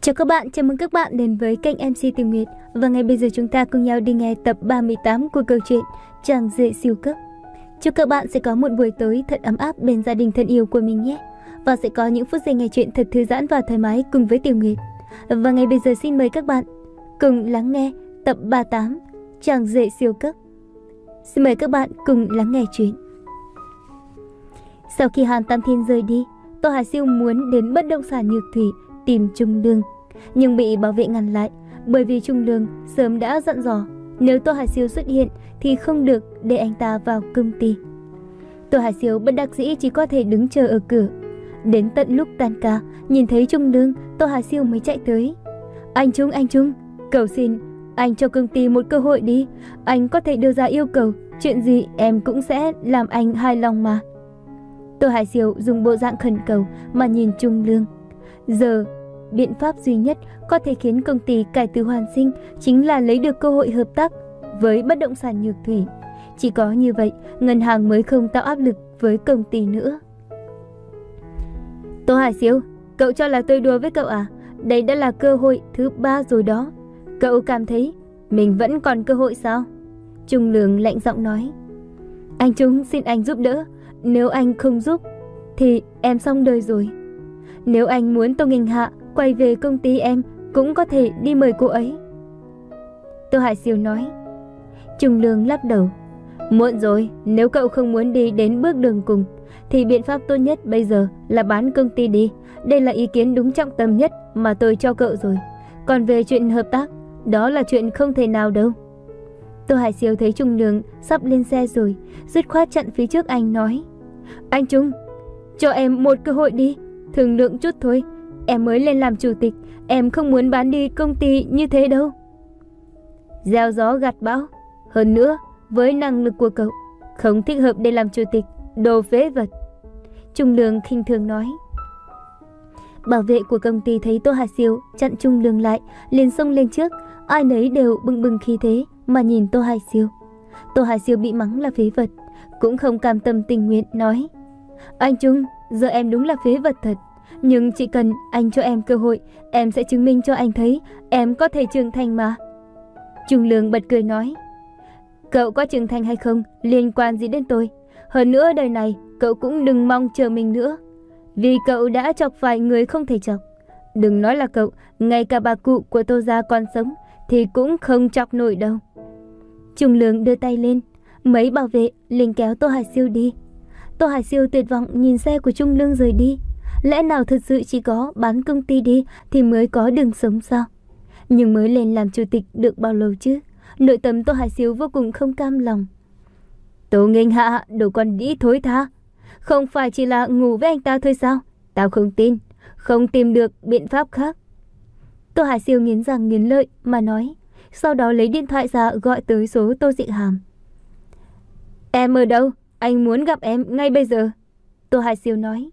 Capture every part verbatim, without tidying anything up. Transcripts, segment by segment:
Chào các bạn, chào mừng các bạn đến với kênh em xê Tìm Nguyệt. Và ngay bây giờ chúng ta cùng nhau đi nghe tập ba mươi tám của câu chuyện Chàng rể siêu cấp. Chúc các bạn sẽ có một buổi tối thật ấm áp bên gia đình thân yêu của mình nhé. Và sẽ có những phút giây nghe chuyện thật thư giãn và thoải mái cùng với Tìm Nguyệt. Và ngay bây giờ xin mời các bạn cùng lắng nghe tập ba mươi tám Chàng rể siêu cấp. Xin mời các bạn cùng lắng nghe chuyện. Sau khi Hàn Tam Thiên rời đi, Tô Hải Siêu muốn đến bất động sản Nhược Thủy tìm Trung Lương, nhưng bị bảo vệ ngăn lại, bởi vì Trung Lương sớm đã dặn dò nếu Tô Hải Siêu xuất hiện thì không được để anh ta vào công ty. Tô Hải Siêu bất đắc dĩ chỉ có thể đứng chờ ở cửa. Đến tận lúc tan ca, nhìn thấy Trung Lương, Tô Hải Siêu mới chạy tới. Anh Trung, anh Trung, cầu xin anh cho công ty một cơ hội đi. Anh có thể đưa ra yêu cầu, chuyện gì em cũng sẽ làm anh hài lòng mà. Tô Hải Siêu dùng bộ dạng khẩn cầu mà nhìn Trung Lương. Giờ, biện pháp duy nhất có thể khiến công ty cải từ hoàn sinh chính là lấy được cơ hội hợp tác với bất động sản Nhược Thủy. Chỉ có như vậy, ngân hàng mới không tạo áp lực với công ty nữa. Tô Hải Siêu, cậu cho là tôi đùa với cậu à? Đây đã là cơ hội thứ ba rồi đó. Cậu cảm thấy mình vẫn còn cơ hội sao? Trung Lương lạnh giọng nói. Anh Trung, xin anh giúp đỡ. Nếu anh không giúp thì em xong đời rồi. Nếu anh muốn Tô Nghinh Hạ quay về công ty em cũng có thể đi mời cô ấy. Tô Hải Siêu nói. Trung Lương lắc đầu. Muộn rồi, nếu cậu không muốn đi đến bước đường cùng thì biện pháp tốt nhất bây giờ là bán công ty đi. Đây là ý kiến đúng trọng tâm nhất mà tôi cho cậu rồi. Còn về chuyện hợp tác, đó là chuyện không thể nào đâu. Tô Hải Siêu thấy Trung Lương sắp lên xe rồi, dứt khoát chặn phía trước anh nói. Anh Trung, cho em một cơ hội đi, thương lượng chút thôi. Em mới lên làm chủ tịch, em không muốn bán đi công ty như thế đâu. Gieo gió gặt bão. Hơn nữa, với năng lực của cậu, không thích hợp để làm chủ tịch, đồ phế vật. Trung Lương khinh thường nói. Bảo vệ của công ty thấy Tô Hải Siêu chặn Trung Lương lại, liền xông lên trước. Ai nấy đều bừng bừng khí thế mà nhìn Tô Hải Siêu. Tô Hải Siêu bị mắng là phế vật, cũng không cam tâm tình nguyện nói. Anh Trung, giờ em đúng là phế vật thật. Nhưng chỉ cần anh cho em cơ hội, em sẽ chứng minh cho anh thấy em có thể trưởng thành mà. Trung Lương bật cười nói. Cậu có trưởng thành hay không liên quan gì đến tôi. Hơn nữa đời này cậu cũng đừng mong chờ mình nữa, vì cậu đã chọc phải người không thể chọc. Đừng nói là cậu, ngay cả bà cụ của Tô gia còn sống thì cũng không chọc nổi đâu. Trung Lương đưa tay lên, mấy bảo vệ liền kéo Tô Hải Siêu đi. Tô Hải Siêu tuyệt vọng nhìn xe của Trung Lương rời đi. Lẽ nào thật sự chỉ có bán công ty đi thì mới có đường sống sao? Nhưng mới lên làm chủ tịch được bao lâu chứ? Nội tâm Tô Hải Siêu vô cùng không cam lòng. Tô Nghinh Hạ, đồ con đĩ thối tha. Không phải chỉ là ngủ với anh ta thôi sao? Tao không tin, không tìm được biện pháp khác. Tô Hải Siêu nghiến răng nghiến lợi mà nói. Sau đó lấy điện thoại ra gọi tới số Tô Dị Hàm. Em ở đâu? Anh muốn gặp em ngay bây giờ. Tô Hải Siêu nói.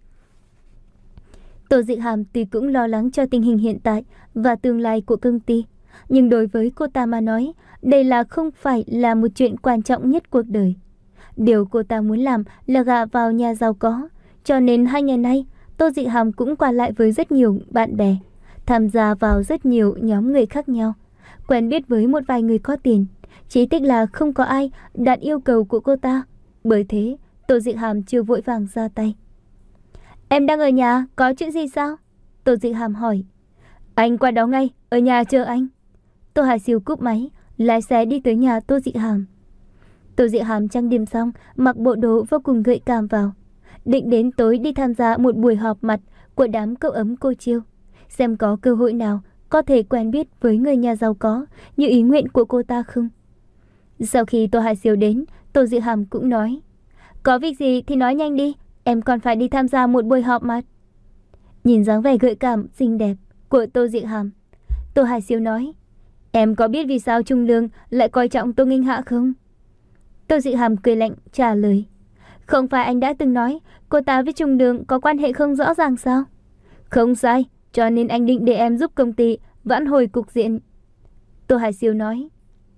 Tô Dị Hàm tuy cũng lo lắng cho tình hình hiện tại và tương lai của công ty, nhưng đối với cô ta mà nói, đây là không phải là một chuyện quan trọng nhất cuộc đời. Điều cô ta muốn làm là gả vào nhà giàu có, cho nên hai ngày nay Tô Dị Hàm cũng qua lại với rất nhiều bạn bè, tham gia vào rất nhiều nhóm người khác nhau, quen biết với một vài người có tiền. Chỉ tiếc là không có ai đạt yêu cầu của cô ta. Bởi thế Tô Dị Hàm chưa vội vàng ra tay. Em đang ở nhà, có chuyện gì sao? Tô Dị Hàm hỏi. Anh qua đó ngay, ở nhà chờ anh. Tô Hải Siêu cúp máy, lái xe đi tới nhà Tô Dị Hàm. Tô Dị Hàm trang điểm xong, mặc bộ đồ vô cùng gợi cảm vào, định đến tối đi tham gia một buổi họp mặt của đám cậu ấm cô Chiêu, xem có cơ hội nào có thể quen biết với người nhà giàu có như ý nguyện của cô ta không. Sau khi Tô Hải Siêu đến, Tô Dị Hàm cũng nói. Có việc gì thì nói nhanh đi, em còn phải đi tham gia một buổi họp mặt. Nhìn dáng vẻ gợi cảm xinh đẹp của Tô Dị Hàm, Tô Hải Siêu nói. Em có biết vì sao Trung Lương lại coi trọng Tô Nghinh Hạ không? Tô Dị Hàm cười lạnh trả lời. Không phải anh đã từng nói cô ta với Trung Lương có quan hệ không rõ ràng sao? Không sai, cho nên anh định để em giúp công ty vãn hồi cục diện. Tô Hải Siêu nói.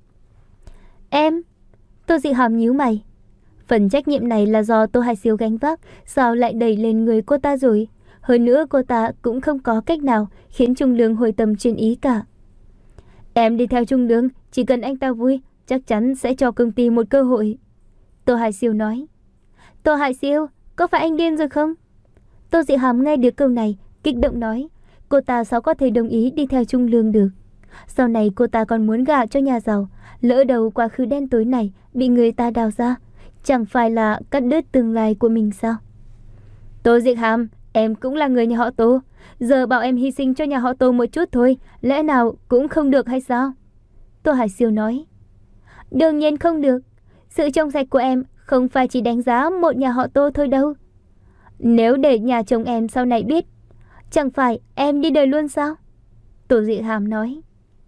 Em? Tô Dị Hàm nhíu mày. Phần trách nhiệm này là do Tô Hải Siêu gánh vác, sao lại đẩy lên người cô ta rồi? Hơn nữa cô ta cũng không có cách nào khiến Trung Lương hồi tâm chuyển ý cả. Em đi theo Trung Lương, chỉ cần anh ta vui, chắc chắn sẽ cho công ty một cơ hội. Tô Hải Siêu nói. Tô Hải Siêu, có phải anh điên rồi không? Tô Dị Hàm nghe được câu này, kích động nói. Cô ta sao có thể đồng ý đi theo Trung Lương được? Sau này cô ta còn muốn gả cho nhà giàu, lỡ đầu quá khứ đen tối này bị người ta đào ra, chẳng phải là cắt đứt tương lai của mình sao? Tô Dị Hàm, em cũng là người nhà họ Tô, giờ bảo em hy sinh cho nhà họ Tô một chút thôi, lẽ nào cũng không được hay sao? Tô Hải Siêu nói. Đương nhiên không được. Sự trong sạch của em không phải chỉ đánh giá một nhà họ Tô thôi đâu. Nếu để nhà chồng em sau này biết, chẳng phải em đi đời luôn sao? Tô Dị Hàm nói.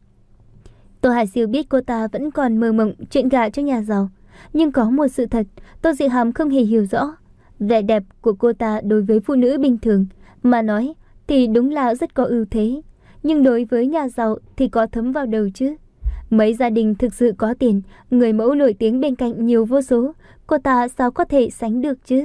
Tô Hải Siêu biết cô ta vẫn còn mơ mộng chuyện gả cho nhà giàu, nhưng có một sự thật Tô Dị Hàm không hề hiểu rõ. Vẻ đẹp của cô ta đối với phụ nữ bình thường mà nói thì đúng là rất có ưu thế, nhưng đối với nhà giàu thì có thấm vào đầu chứ. Mấy gia đình thực sự có tiền, người mẫu nổi tiếng bên cạnh nhiều vô số, cô ta sao có thể sánh được chứ?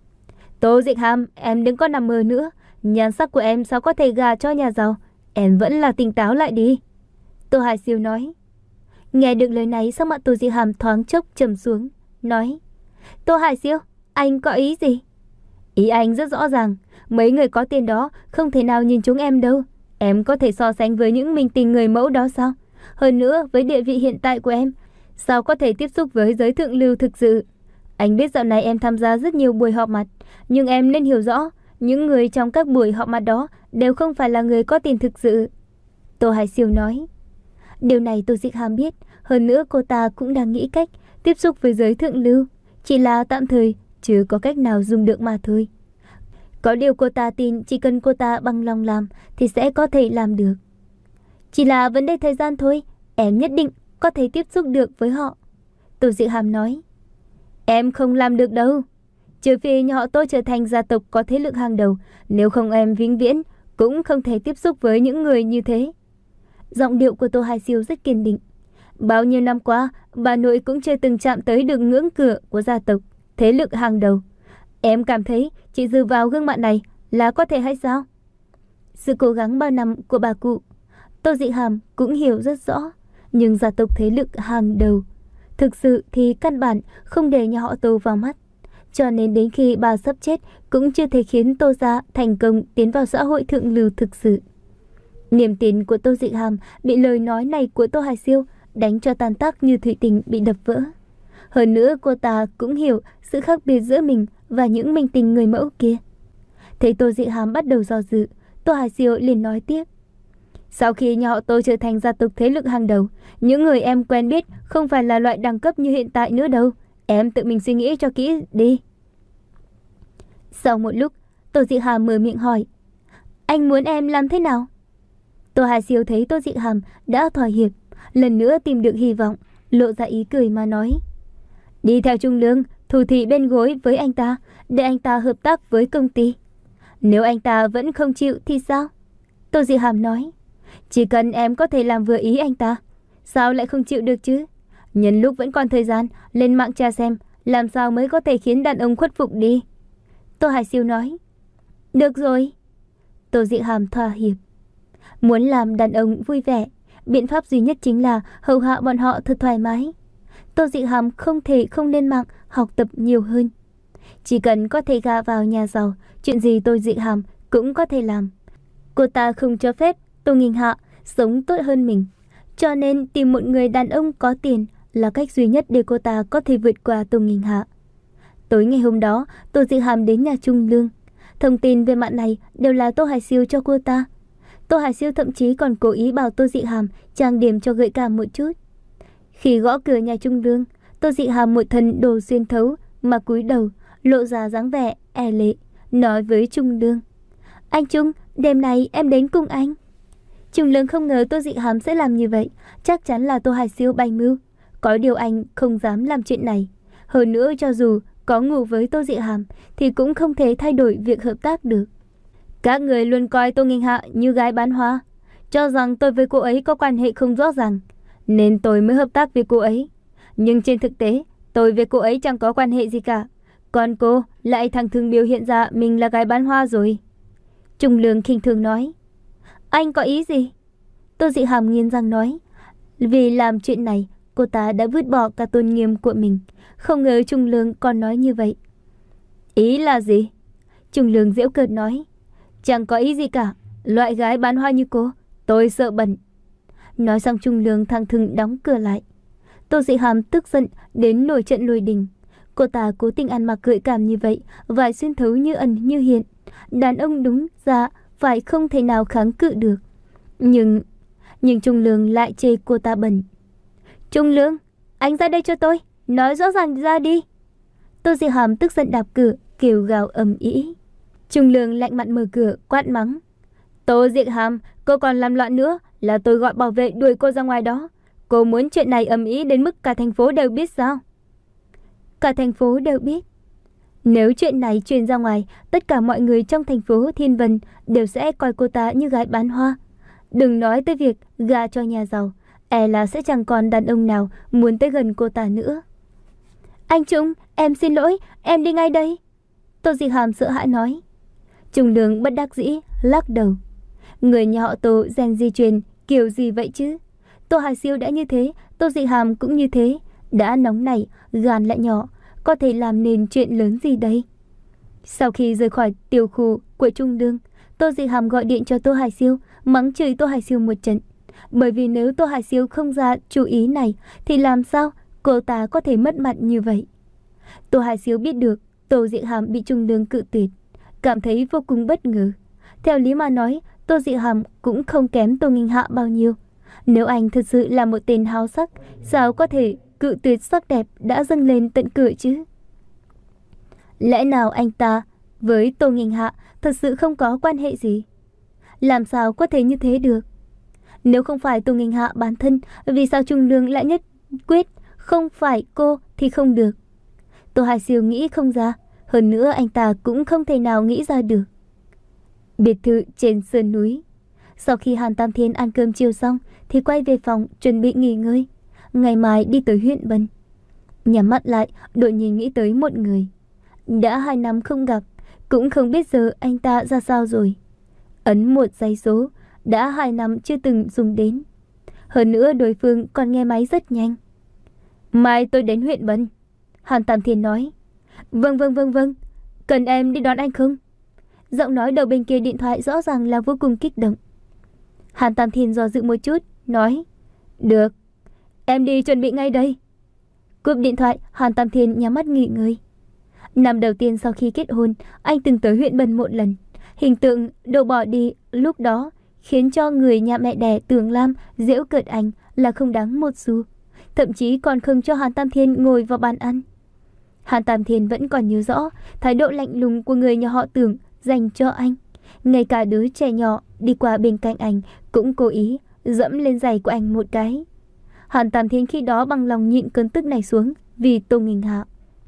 Tô Dị Hàm, em đừng có nằm mơ nữa, nhan sắc của em sao có thể gả cho nhà giàu, em vẫn là tỉnh táo lại đi. Tô Hải Siêu nói. Nghe được lời này, sắc mặt Tô Dị Hàm thoáng chốc trầm xuống, nói. Tô Hải Siêu, anh có ý gì? Ý anh rất rõ ràng, mấy người có tiền đó không thể nào nhìn chúng em đâu. Em có thể so sánh với những minh tinh người mẫu đó sao? Hơn nữa, với địa vị hiện tại của em, sao có thể tiếp xúc với giới thượng lưu thực sự? Anh biết dạo này em tham gia rất nhiều buổi họp mặt, nhưng em nên hiểu rõ, những người trong các buổi họp mặt đó đều không phải là người có tiền thực sự. Tô Hải Siêu nói. Điều này Tô Dị Hàm biết, hơn nữa cô ta cũng đang nghĩ cách tiếp xúc với giới thượng lưu, chỉ là tạm thời, chứ có cách nào dùng được mà thôi. Có điều cô ta tin chỉ cần cô ta bằng lòng làm thì sẽ có thể làm được. Chỉ là vấn đề thời gian thôi, em nhất định có thể tiếp xúc được với họ. Tô Dị Hàm nói. Em không làm được đâu. Trừ phi nhà họ Tô trở thành gia tộc có thế lực hàng đầu, nếu không em vĩnh viễn cũng không thể tiếp xúc với những người như thế. Giọng điệu của Tô Hải Siêu rất kiên định. Bao nhiêu năm qua, bà nội cũng chưa từng chạm tới được ngưỡng cửa của gia tộc, thế lực hàng đầu. Em cảm thấy chỉ dựa vào gương mặt này là có thể hay sao? Sự cố gắng bao năm của bà cụ, Tô Dị Hàm cũng hiểu rất rõ. Nhưng gia tộc thế lực hàng đầu, thực sự thì căn bản không để nhà họ Tô vào mắt. Cho nên đến khi bà sắp chết cũng chưa thể khiến Tô gia thành công tiến vào xã hội thượng lưu thực sự. Niềm tin của Tô Dị Hàm bị lời nói này của Tô Hải Siêu đánh cho tan tác như thủy tinh bị đập vỡ. Hơn nữa cô ta cũng hiểu sự khác biệt giữa mình và những minh tinh người mẫu kia. Thấy Tô Dị Hàm bắt đầu do dự, Tô Hải Siêu liền nói tiếp. Sau khi nhà họ Tô trở thành gia tộc thế lực hàng đầu, những người em quen biết không phải là loại đẳng cấp như hiện tại nữa đâu. Em tự mình suy nghĩ cho kỹ đi. Sau một lúc, Tô Dị Hàm mở miệng hỏi. Anh muốn em làm thế nào? Tô Hải Siêu thấy Tô Dị Hàm đã thỏa hiệp, lần nữa tìm được hy vọng, lộ ra ý cười mà nói. Đi theo Trung Lương, thủ thị bên gối với anh ta, để anh ta hợp tác với công ty. Nếu anh ta vẫn không chịu thì sao? Tô Dị Hàm nói. Chỉ cần em có thể làm vừa ý anh ta, sao lại không chịu được chứ? Nhân lúc vẫn còn thời gian, lên mạng tra xem làm sao mới có thể khiến đàn ông khuất phục đi. Tô Hải Siêu nói. Được rồi. Tô Dị Hàm thỏa hiệp. Muốn làm đàn ông vui vẻ, biện pháp duy nhất chính là hầu hạ bọn họ thật thoải mái. Tô Dị Hàm không thể không lên mạng học tập nhiều hơn. Chỉ cần có thể gả vào nhà giàu, chuyện gì Tô Dị Hàm cũng có thể làm. Cô ta không cho phép Tô Nghinh Hạ sống tốt hơn mình, cho nên tìm một người đàn ông có tiền là cách duy nhất để cô ta có thể vượt qua Tô Nghinh Hạ. Tối ngày hôm đó, Tô Dị Hàm đến nhà Trung Lương. Thông tin về mạng này đều là Tô Hải Siêu cho cô ta. Tô Hải Siêu thậm chí còn cố ý bảo Tô Dị Hàm trang điểm cho gợi cảm một chút. Khi gõ cửa nhà Trung Lương, Tô Dị Hàm một thân đồ xuyên thấu mà cúi đầu, lộ ra dáng vẻ e lệ, nói với Trung Lương. Anh Trung, đêm nay em đến cùng anh. Trung Lương không ngờ Tô Dị Hàm sẽ làm như vậy, chắc chắn là Tô Hải Siêu bày mưu. Có điều anh không dám làm chuyện này. Hơn nữa cho dù có ngủ với Tô Dị Hàm thì cũng không thể thay đổi việc hợp tác được. Các người luôn coi Tô Nghinh Hạ như gái bán hoa, cho rằng tôi với cô ấy có quan hệ không rõ ràng, nên tôi mới hợp tác với cô ấy. Nhưng trên thực tế, tôi với cô ấy chẳng có quan hệ gì cả. Còn cô lại thẳng thừng biểu hiện ra mình là gái bán hoa rồi. Trung Lương khinh thường nói. Anh có ý gì? Tô Dị Hàm nghiến răng nói. Vì làm chuyện này, cô ta đã vứt bỏ cả tôn nghiêm của mình. Không ngờ Trung Lương còn nói như vậy. Ý là gì? Trung Lương giễu cợt nói. Chẳng có ý gì cả. Loại gái bán hoa như cô, tôi sợ bẩn. Nói xong Trung Lương thẳng thừng đóng cửa lại. Tô Dị Hàm tức giận đến nổi trận lôi đình. Cô ta cố tình ăn mặc gợi cảm như vậy, vải xuyên thấu như ẩn như hiện. Đàn ông đúng ra phải không thể nào kháng cự được. Nhưng Nhưng Trung Lương lại chê cô ta bẩn. Trung Lương, anh ra đây cho tôi, nói rõ ràng ra đi. Tô Dị Hàm tức giận đạp cửa, kêu gào ầm ĩ. Trung Lương lạnh mặt mở cửa, quát mắng. Tô Dị Hàm, cô còn làm loạn nữa là tôi gọi bảo vệ đuổi cô ra ngoài đó. Cô muốn chuyện này ầm ĩ đến mức cả thành phố đều biết sao? Cả thành phố đều biết. Nếu chuyện này truyền ra ngoài, tất cả mọi người trong thành phố Thiên Vân đều sẽ coi cô ta như gái bán hoa. Đừng nói tới việc gả cho nhà giàu, e là sẽ chẳng còn đàn ông nào muốn tới gần cô ta nữa. Anh Trung, em xin lỗi, em đi ngay đây. Tô Dị Hàm sợ hãi nói. Trung Lương bất đắc dĩ lắc đầu. Người nhà họ Tô gen di truyền kiểu gì vậy chứ? Tô Hải Siêu đã như thế, Tô Dị Hàm cũng như thế. Đã nóng nảy, gan lại nhỏ, có thể làm nên chuyện lớn gì đây? Sau khi rời khỏi tiểu khu của Trung Lương, Tô Dị Hàm gọi điện cho Tô Hải Siêu, mắng chửi Tô Hải Siêu một trận. Bởi vì nếu Tô Hải Siêu không ra chú ý này, thì làm sao cô ta có thể mất mặt như vậy? Tô Hải Siêu biết được Tô Dị Hàm bị Trung Lương cự tuyệt, cảm thấy vô cùng bất ngờ. Theo lý mà nói, Tô Dị Hàm cũng không kém Tô Nghinh Hạ bao nhiêu. Nếu anh thật sự là một tên háo sắc, sao có thể cự tuyệt sắc đẹp đã dâng lên tận cửa chứ? Lẽ nào anh ta với Tô Nghinh Hạ thật sự không có quan hệ gì? Làm sao có thể như thế được? Nếu không phải Tô Nghinh Hạ bán thân, vì sao Trung Lương lại nhất quyết không phải cô thì không được? Tô Hải Siêu nghĩ không ra, hơn nữa anh ta cũng không thể nào nghĩ ra được. Biệt thự trên sườn núi. Sau khi Hàn Tam Thiên ăn cơm chiều xong thì quay về phòng chuẩn bị nghỉ ngơi. Ngày mai đi tới huyện Bân. Nhắm mắt lại, đột nhiên nghĩ tới một người. Đã hai năm không gặp, cũng không biết giờ anh ta ra sao rồi. Ấn một dãy số, đã hai năm chưa từng dùng đến. Hơn nữa đối phương còn nghe máy rất nhanh. Mai tôi đến huyện Bân. Hàn Tam Thiên nói. Vâng vâng vâng vâng, cần em đi đón anh không? Giọng nói đầu bên kia điện thoại rõ ràng là vô cùng kích động. Hàn Tam Thiên do dự một chút, nói. Được, em đi chuẩn bị ngay đây. Cúp điện thoại, Hàn Tam Thiên nhắm mắt nghỉ ngơi. Năm đầu tiên sau khi kết hôn, anh từng tới huyện Bân một lần. Hình tượng đồ bỏ đi lúc đó khiến cho người nhà mẹ đẻ Tường Lam giễu cợt anh là không đáng một xu. Thậm chí còn không cho Hàn Tam Thiên ngồi vào bàn ăn. Hàn Tam Thiên vẫn còn nhớ rõ thái độ lạnh lùng của người nhà họ Tưởng dành cho anh. Ngay cả đứa trẻ nhỏ đi qua bên cạnh anh cũng cố ý dẫm lên giày của anh một cái. Hàn Tam Thiên khi đó bằng lòng nhịn cơn tức này xuống vì Tô Nghinh Hạ.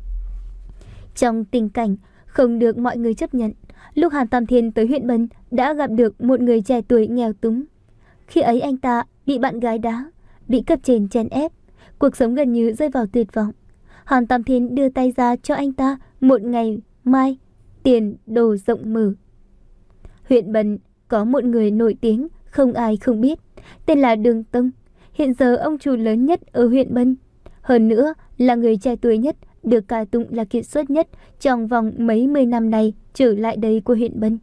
Trong tình cảnh không được mọi người chấp nhận, lúc Hàn Tam Thiên tới huyện Bân đã gặp được một người trẻ tuổi nghèo túng. Khi ấy anh ta bị bạn gái đá, bị cấp trên chèn ép, cuộc sống gần như rơi vào tuyệt vọng. Hàn Tam Thiên đưa tay ra cho anh ta một ngày mai tiền đồ rộng mở. Huyện Bân có một người nổi tiếng không ai không biết, tên là Đường Tông. Hiện giờ ông chủ lớn nhất ở huyện Bân, hơn nữa là người trẻ tuổi nhất, được ca tụng là kiệt xuất nhất trong vòng mấy mươi năm nay trở lại đây của huyện Bân.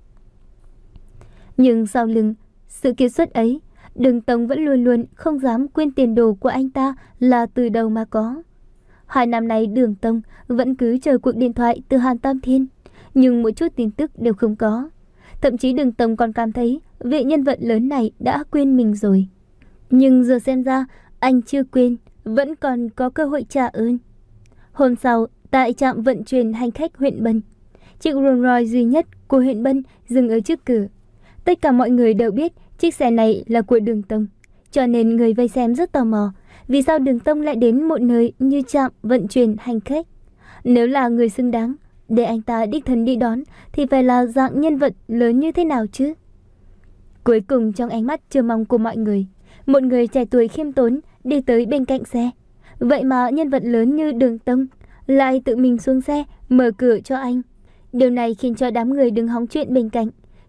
Nhưng sau lưng sự kiệt xuất ấy, Đường Tông vẫn luôn luôn không dám quên tiền đồ của anh ta là từ đâu mà có. Hai năm nay Đường Tông vẫn cứ chờ cuộc điện thoại từ Hàn Tam Thiên, nhưng một chút tin tức đều không có. Thậm chí Đường Tông còn cảm thấy vị nhân vật lớn này đã quên mình rồi. Nhưng giờ xem ra anh chưa quên, vẫn còn có cơ hội trả ơn. Hôm sau, tại trạm vận chuyển hành khách huyện Bân, chiếc Rolls Royce duy nhất của huyện Bân dừng ở trước cửa. Tất cả mọi người đều biết chiếc xe này là của Đường Tông, cho nên người vây xem rất tò mò. Vì sao Đường Tông lại đến một nơi như trạm vận chuyển hành khách? Nếu là người xứng đáng để anh ta đích thân đi đón thì phải là dạng nhân vật lớn như thế nào chứ? Cuối cùng trong ánh mắt chờ mong của mọi người, một người trẻ tuổi khiêm tốn đi tới bên cạnh xe. Vậy mà nhân vật lớn như Đường Tông lại tự mình xuống xe mở cửa cho anh. Điều này khiến cho đám người đứng hóng chuyện bên cạnh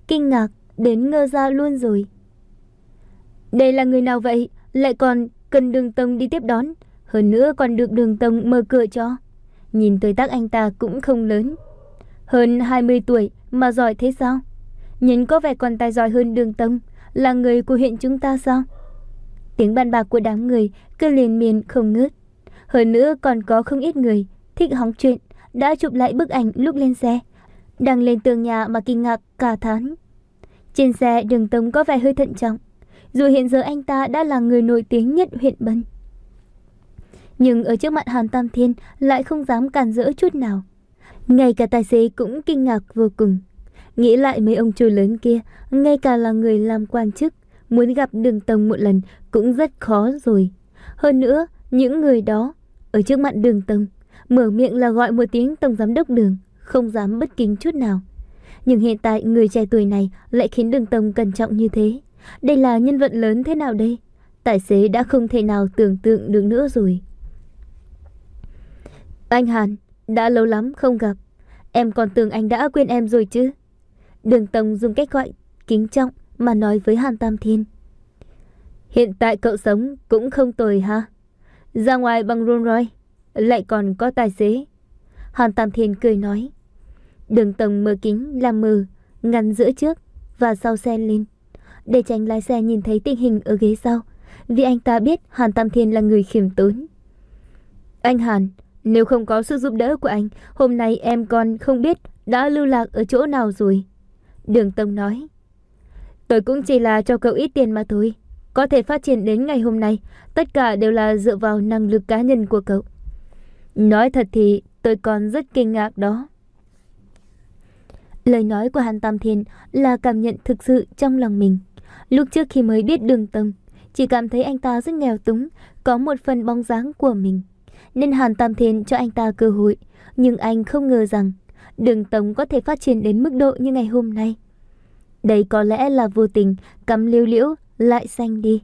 kinh ngạc đến ngơ ra luôn rồi. Đây là người nào vậy, lại còn cần Đường Tông đi tiếp đón, hơn nữa còn được Đường Tông mở cửa cho. Nhìn tuổi tác anh ta cũng không lớn, hơn hai mươi tuổi mà giỏi thế sao? Nhìn có vẻ còn tài giỏi hơn Đường Tông, là người của huyện chúng ta sao? Tiếng bàn bạc của đám người cứ liên miên không ngớt. Hơn nữa còn có không ít người thích hóng chuyện, đã chụp lại bức ảnh lúc lên xe, đăng lên tường nhà mà kinh ngạc cả thán. Trên xe Đường Tông có vẻ hơi thận trọng, dù hiện giờ anh ta đã là người nổi tiếng nhất huyện Bân. Nhưng ở trước mặt Hàn Tam Thiên lại không dám cản rỡ chút nào. Ngay cả tài xế cũng kinh ngạc vô cùng. Nghĩ lại mấy ông chủ lớn kia, ngay cả là người làm quan chức, muốn gặp Đường Tông một lần cũng rất khó rồi. Hơn nữa, những người đó ở trước mặt Đường Tông mở miệng là gọi một tiếng Tổng Giám đốc Đường, không dám bất kính chút nào. Nhưng hiện tại người trẻ tuổi này lại khiến Đường Tông cẩn trọng như thế. Đây là nhân vật lớn thế nào đây? Tài xế đã không thể nào tưởng tượng được nữa rồi. Anh Hàn, đã lâu lắm không gặp. Em còn tưởng anh đã quên em rồi chứ. Đường Tông dùng cách gọi kính trọng mà nói với Hàn Tam Thiên. Hiện tại cậu sống cũng không tồi ha. Ra ngoài bằng Rolls Royce, lại còn có tài xế. Hàn Tam Thiên cười nói. Đường Tông mở kính làm mờ, ngăn giữa trước và sau xe lên, để tránh lái xe nhìn thấy tình hình ở ghế sau, vì anh ta biết Hàn Tam Thiên là người khiêm tốn. Anh Hàn, nếu không có sự giúp đỡ của anh, hôm nay em còn không biết đã lưu lạc ở chỗ nào rồi. Đường Tông nói. Tôi cũng chỉ là cho cậu ít tiền mà thôi. Có thể phát triển đến ngày hôm nay, tất cả đều là dựa vào năng lực cá nhân của cậu. Nói thật thì tôi còn rất kinh ngạc đó. Lời nói của Hàn Tam Thiên là cảm nhận thực sự trong lòng mình. Lúc trước khi mới biết Đường Tông, chỉ cảm thấy anh ta rất nghèo túng, có một phần bóng dáng của mình, nên Hàn Tam Thiên cho anh ta cơ hội. Nhưng anh không ngờ rằng Đường Tông có thể phát triển đến mức độ như ngày hôm nay. Đây có lẽ là vô tình cắm liễu liễu lại xanh đi.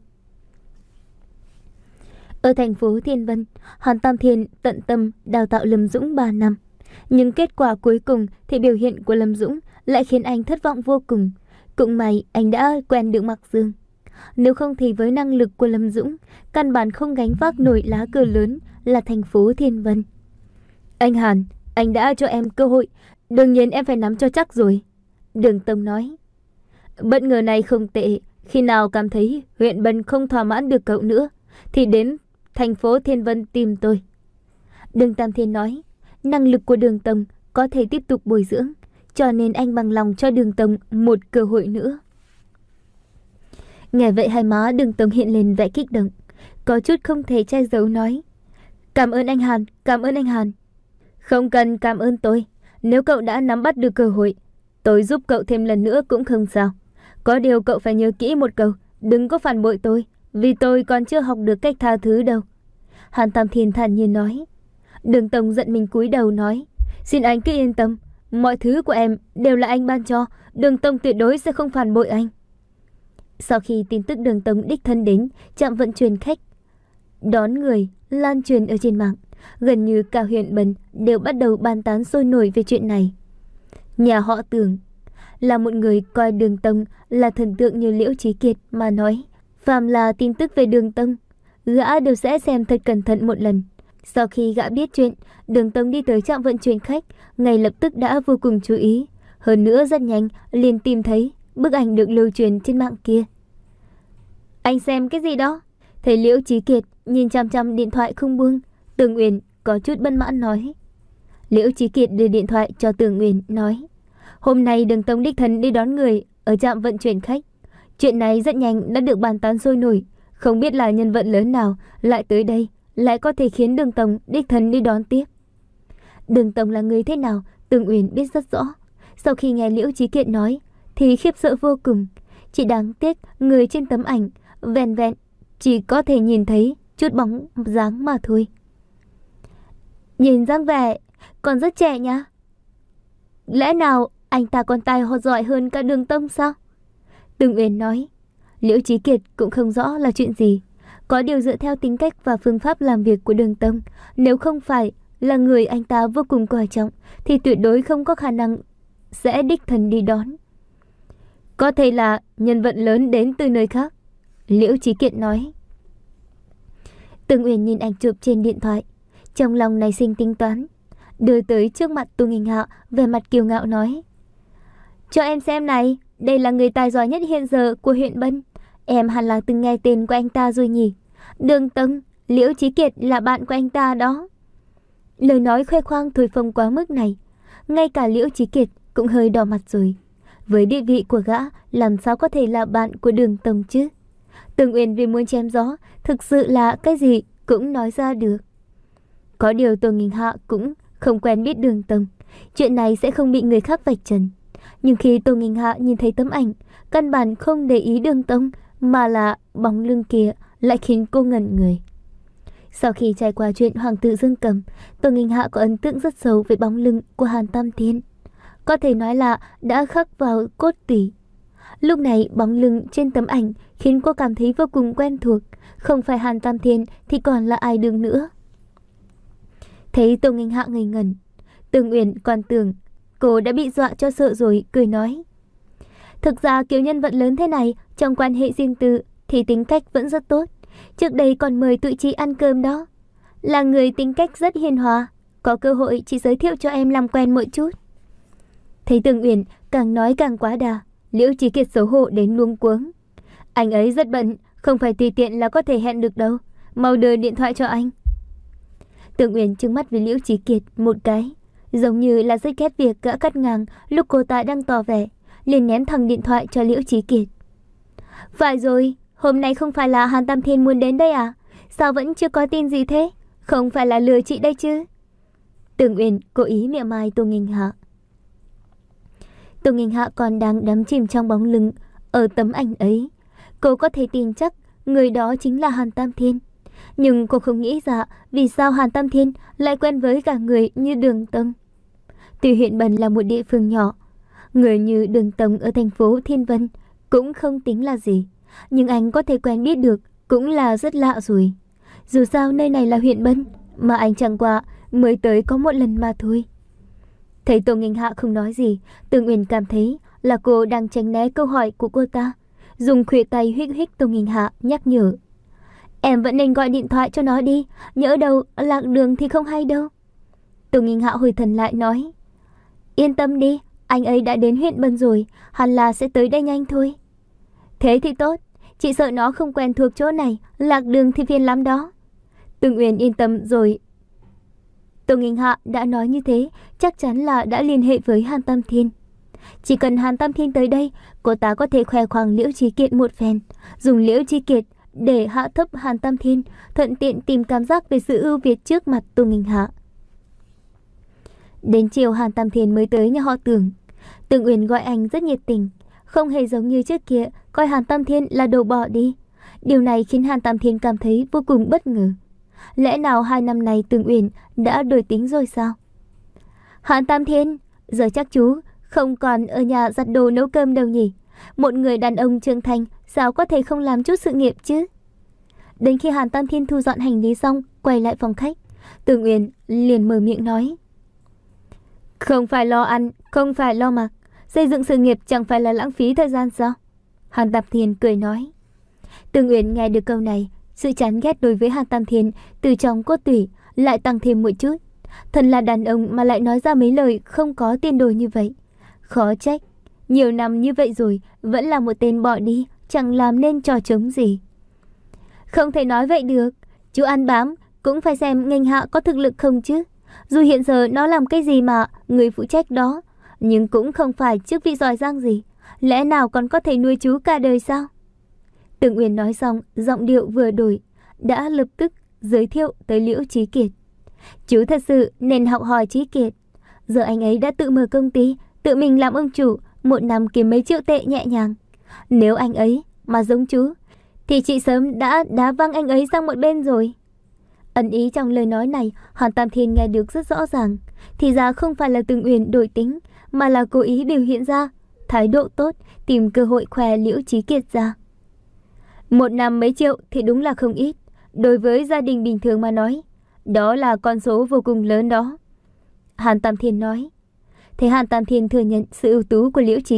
Ở thành phố Thiên Vân, Hàn Tam Thiên tận tâm đào tạo Lâm Dũng ba năm. Nhưng kết quả cuối cùng thì biểu hiện của Lâm Dũng lại khiến anh thất vọng vô cùng. Cũng may anh đã quen được Mạc Dương. Nếu không thì với năng lực của Lâm Dũng, căn bản không gánh vác nổi lá cờ lớn là thành phố Thiên Vân. Anh Hàn, anh đã cho em cơ hội, đương nhiên em phải nắm cho chắc rồi. Đường Tông nói. Bất ngờ này không tệ, khi nào cảm thấy huyện Bân không thỏa mãn được cậu nữa, thì đến thành phố Thiên Vân tìm tôi. Đường Tam Thiên nói. Năng lực của Đường Tông có thể tiếp tục bồi dưỡng, cho nên anh bằng lòng cho Đường Tông một cơ hội nữa. Nghe vậy hai má Đường Tông hiện lên vẻ kích động, có chút không thể che giấu nói. Cảm ơn anh Hàn, cảm ơn anh Hàn. Không cần cảm ơn tôi, nếu cậu đã nắm bắt được cơ hội, tôi giúp cậu thêm lần nữa cũng không sao. Có điều cậu phải nhớ kỹ một câu, đừng có phản bội tôi, vì tôi còn chưa học được cách tha thứ đâu. Hàn Tam Thiên thản nhiên nói. Đường Tông giận mình cúi đầu nói. Xin anh cứ yên tâm, mọi thứ của em đều là anh ban cho, Đường Tông tuyệt đối sẽ không phản bội anh. Sau khi tin tức Đường Tông đích thân đến trạm vận chuyển khách đón người lan truyền ở trên mạng, gần như cả huyện Bân đều bắt đầu bàn tán sôi nổi về chuyện này. Nhà họ Tưởng là một người coi Đường Tông là thần tượng như Liễu Chí Kiệt mà nói, phàm là tin tức về Đường Tông, gã đều sẽ xem thật cẩn thận một lần. Sau khi gã biết chuyện, Đường Tông đi tới trạm vận chuyển khách, ngay lập tức đã vô cùng chú ý. Hơn nữa rất nhanh liền tìm thấy bức ảnh được lưu truyền trên mạng kia. Anh xem cái gì đó? Thấy Liễu Chí Kiệt nhìn chăm chăm điện thoại không buông, Tưởng Uyển có chút bất mãn nói. Liễu Chí Kiệt đưa điện thoại cho Tưởng Uyển nói. Hôm nay Đường Tông đích thân đi đón người ở trạm vận chuyển khách. Chuyện này rất nhanh đã được bàn tán sôi nổi. Không biết là nhân vật lớn nào lại tới đây, lại có thể khiến Đường Tông đích thân đi đón tiếp. Đường Tông là người thế nào, Tưởng Uyển biết rất rõ. Sau khi nghe Liễu Chí Kiệt nói thì khiếp sợ vô cùng. Chỉ đáng tiếc người trên tấm ảnh vẹn vẹn chỉ có thể nhìn thấy chút bóng dáng mà thôi. Nhìn dáng vẻ còn rất trẻ nhá. Lẽ nào anh ta còn tài họ giỏi hơn cả Đường Tông sao? Tưởng Uyển nói. Liễu Chí Kiệt cũng không rõ là chuyện gì. Có điều dựa theo tính cách và phương pháp làm việc của Đường Tông, nếu không phải là người anh ta vô cùng coi trọng thì tuyệt đối không có khả năng sẽ đích thân đi đón. Có thể là nhân vật lớn đến từ nơi khác, Liễu Chí Kiệt nói. Tương Uyển nhìn ảnh chụp trên điện thoại, trong lòng nảy sinh tính toán, đưa tới trước mặt Tô Nghinh Hạ, vẻ mặt kiêu ngạo nói: Cho em xem này, đây là người tài giỏi nhất hiện giờ của huyện Bân. Em hẳn là từng nghe tên của anh ta rồi nhỉ? Đường Tông, Liễu Chí Kiệt là bạn của anh ta đó. Lời nói khoe khoang thổi phồng quá mức này, ngay cả Liễu Chí Kiệt cũng hơi đỏ mặt rồi. Với địa vị của gã, làm sao có thể là bạn của Đường Tông chứ? Tương Uyển vì muốn chém gió, thực sự là cái gì cũng nói ra được. Có điều Tô Nghinh Hạ cũng không quen biết Đường Tông, chuyện này sẽ không bị người khác vạch trần. Nhưng khi Tô Nghinh Hạ nhìn thấy tấm ảnh, căn bản không để ý Đường Tông, mà là bóng lưng kia lại khiến cô ngẩn người. Sau khi trải qua chuyện Hoàng tử Dương Cầm, Tô Nghinh Hạ có ấn tượng rất sâu với bóng lưng của Hàn Tam Thiên. Có thể nói là đã khắc vào cốt tủy. Lúc này bóng lưng trên tấm ảnh khiến cô cảm thấy vô cùng quen thuộc. Không phải Hàn Tam Thiên thì còn là ai đương nữa. Thấy Tô Nghinh Hạ ngây ngẩn, Tương Uyển còn tưởng cô đã bị dọa cho sợ rồi, cười nói: Thực ra kiểu nhân vật lớn thế này, trong quan hệ riêng tư thì tính cách vẫn rất tốt. Trước đây còn mời tụi chị ăn cơm đó. Là người tính cách rất hiền hòa. Có cơ hội chị giới thiệu cho em làm quen một chút. Thấy Tương Uyển càng nói càng quá đà, Liễu Chí Kiệt xấu hổ đến luống cuống. Anh ấy rất bận, không phải tùy tiện là có thể hẹn được đâu. Mau đưa điện thoại cho anh. Tương Uyển trừng mắt với Liễu Chí Kiệt một cái, giống như là rất ghét việc gã cắt ngang lúc cô ta đang tỏ vẻ, liền ném thẳng điện thoại cho Liễu Chí Kiệt. Phải rồi, hôm nay không phải là Hàn Tam Thiên muốn đến đây à? Sao vẫn chưa có tin gì thế? Không phải là lừa chị đây chứ? Tương Uyển cố ý mỉa mai Tô Nghinh Hạ. Tô Nghinh Hạ còn đang đắm chìm trong bóng lưng ở tấm ảnh ấy. Cô có thể tin chắc người đó chính là Hàn Tam Thiên. Nhưng cô không nghĩ ra vì sao Hàn Tam Thiên lại quen với cả người như Đường Tông. Tuy huyện Bần là một địa phương nhỏ, người như Đường Tông ở thành phố Thiên Vân cũng không tính là gì, nhưng anh có thể quen biết được cũng là rất lạ rồi. Dù sao nơi này là huyện Bân, mà anh chẳng qua mới tới có một lần mà thôi. Thấy Tô Nghinh Hạ không nói gì, Tương Uyển cảm thấy là cô đang tránh né câu hỏi của cô ta, dùng khuỷu tay huých huých Tô Nghinh Hạ, nhắc nhở: Em vẫn nên gọi điện thoại cho nó đi, nhỡ đâu lạc đường thì không hay đâu. Tô Nghinh Hạ hồi thần lại nói: Yên tâm đi, anh ấy đã đến huyện Bân rồi, hẳn là sẽ tới đây nhanh thôi. Thế thì tốt, chị sợ nó không quen thuộc chỗ này, lạc đường thì phiền lắm đó. Tương Uyển yên tâm rồi. Tô Nghinh Hạ đã nói như thế, chắc chắn là đã liên hệ với Hàn Tam Thiên. Chỉ cần Hàn Tam Thiên tới đây, cô ta có thể khoe khoang Liễu Chí Kiệt một phen, dùng Liễu Chí Kiệt để hạ thấp Hàn Tam Thiên, thuận tiện tìm cảm giác về sự ưu việt trước mặt Tô Nghinh Hạ. Đến chiều Hàn Tam Thiên mới tới nhà họ Tưởng. Tưởng Uyển gọi anh rất nhiệt tình, không hề giống như trước kia coi Hàn Tam Thiên là đồ bỏ đi. Điều này khiến Hàn Tam Thiên cảm thấy vô cùng bất ngờ. Lẽ nào hai năm này Tưởng Uyển đã đổi tính rồi sao? Hàn Tam Thiên, giờ chắc chú không còn ở nhà giặt đồ nấu cơm đâu nhỉ? Một người đàn ông trưởng thành sao có thể không làm chút sự nghiệp chứ? Đến khi Hàn Tam Thiên thu dọn hành lý xong, quay lại phòng khách, Tưởng Uyển liền mở miệng nói: Không phải lo ăn, không phải lo mặc, xây dựng sự nghiệp chẳng phải là lãng phí thời gian sao? Hàn Tam Thiên cười nói. Tưởng Uyển nghe được câu này, sự chán ghét đối với Hàn Tam Thiên từ trong cốt tủy lại tăng thêm một chút. Thật là đàn ông mà lại nói ra mấy lời không có tiền đồ như vậy. Khó trách, nhiều năm như vậy rồi vẫn là một tên bỏ đi, chẳng làm nên trò trống gì. Không thể nói vậy được, chú ăn bám cũng phải xem Nghinh Hạ có thực lực không chứ. Dù hiện giờ nó làm cái gì mà người phụ trách đó, nhưng cũng không phải chức vị giỏi giang gì. Lẽ nào còn có thể nuôi chú cả đời sao? Tưởng Uyển nói xong, giọng điệu vừa đổi, đã lập tức giới thiệu tới Liễu Chí Kiệt. Chú thật sự nên học hỏi Chí Kiệt. Giờ anh ấy đã tự mở công ty, tự mình làm ông chủ, một năm kiếm mấy triệu tệ nhẹ nhàng. Nếu anh ấy mà giống chú, thì chị sớm đã đá văng anh ấy sang một bên rồi. Ẩn ý trong lời nói này, Hàn Tam Thiên nghe được rất rõ ràng. Thì ra không phải là Tưởng Uyển đổi tính, mà là cố ý biểu hiện ra thái độ tốt, tìm cơ hội khoe Liễu Chí Kiệt ra. Một năm mấy triệu thì đúng là không ít. Đối với gia đình bình thường mà nói, đó là con số vô cùng lớn đó. Hàn Tam Thiên nói. Thế Hàn Tam Thiên thừa nhận sự ưu tú của Liễu Chí Kiệt,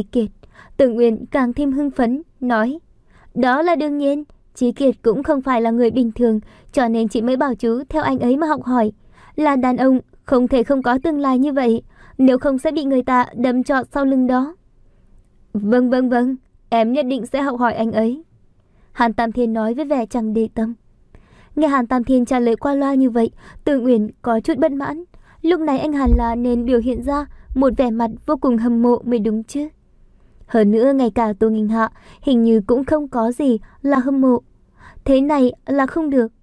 Tưởng Uyển càng thêm hưng phấn, nói: Đó là đương nhiên, Chí Kiệt cũng không phải là người bình thường, cho nên chị mới bảo chú theo anh ấy mà học hỏi. Là đàn ông, không thể không có tương lai như vậy, nếu không sẽ bị người ta đâm trọt sau lưng đó. Vâng vâng vâng, em nhất định sẽ học hỏi anh ấy, Hàn Tam Thiên nói với vẻ chẳng để tâm. Nghe Hàn Tam Thiên trả lời qua loa như vậy, Tưởng Uyển có chút bất mãn. Lúc này anh hẳn là nên biểu hiện ra một vẻ mặt vô cùng hâm mộ mới đúng chứ. Hơn nữa ngay cả Tô Nghinh Hạ hình như cũng không có gì là hâm mộ. Thế này là không được.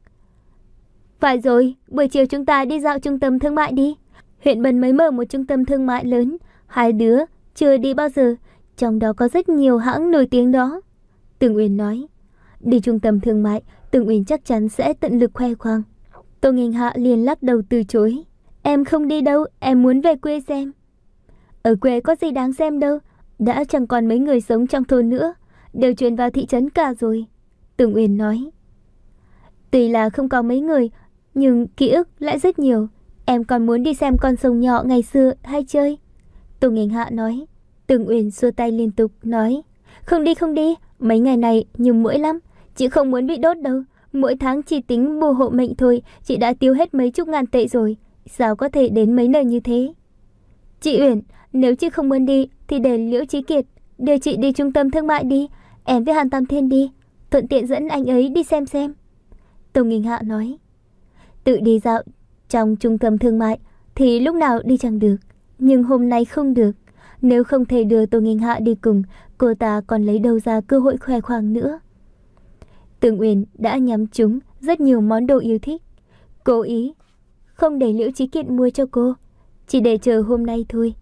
Phải rồi, buổi chiều chúng ta đi dạo trung tâm thương mại đi. Huyện Bần mới mở một trung tâm thương mại lớn, hai đứa chưa đi bao giờ, trong đó có rất nhiều hãng nổi tiếng đó. Tưởng Uyển nói. Đi trung tâm thương mại, Tưởng Uyển chắc chắn sẽ tận lực khoe khoang. Tô Nghinh Hạ liền lắc đầu từ chối. Em không đi đâu, em muốn về quê xem. Ở quê có gì đáng xem đâu, đã chẳng còn mấy người sống trong thôn nữa, đều chuyển vào thị trấn cả rồi, Tưởng Uyển nói. Tuy là không có mấy người, nhưng ký ức lại rất nhiều. Em còn muốn đi xem con sông nhỏ ngày xưa hay chơi, Tô Nghinh Hạ nói. Tưởng Uyển xua tay liên tục nói: Không đi không đi, mấy ngày này nhiều muỗi lắm, chị không muốn bị đốt đâu. Mỗi tháng chỉ tính bù hộ mệnh thôi, chị đã tiêu hết mấy chục ngàn tệ rồi, sao có thể đến mấy nơi như thế. Chị Uyển, nếu chị không muốn đi thì để Liễu Chí Kiệt đưa chị đi trung tâm thương mại đi, em với Hàn Tam Thiên đi, thuận tiện dẫn anh ấy đi xem xem, Tô Nghinh Hạ nói. Tự đi dạo trong trung tâm thương mại thì lúc nào đi chẳng được, nhưng hôm nay không được. Nếu không thể đưa Tô Nghinh Hạ đi cùng, cô ta còn lấy đâu ra cơ hội khoe khoang nữa. Tưởng Uyển đã nhắm trúng rất nhiều món đồ yêu thích, cố ý không để Liễu Chí Kiệt mua cho cô, chỉ để chờ hôm nay thôi.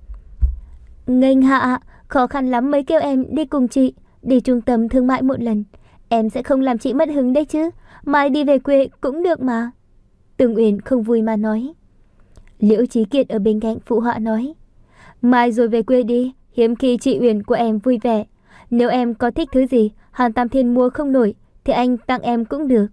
Nghênh Hạ, khó khăn lắm mới kêu em đi cùng chị đi trung tâm thương mại một lần, em sẽ không làm chị mất hứng đấy chứ, mai đi về quê cũng được mà, Tưởng Uyển không vui mà nói. Liễu Chí Kiệt ở bên cạnh phụ họa nói: Mai rồi về quê đi, hiếm khi chị Uyển của em vui vẻ. Nếu em có thích thứ gì Hàn Tam Thiên mua không nổi thì anh tặng em cũng được.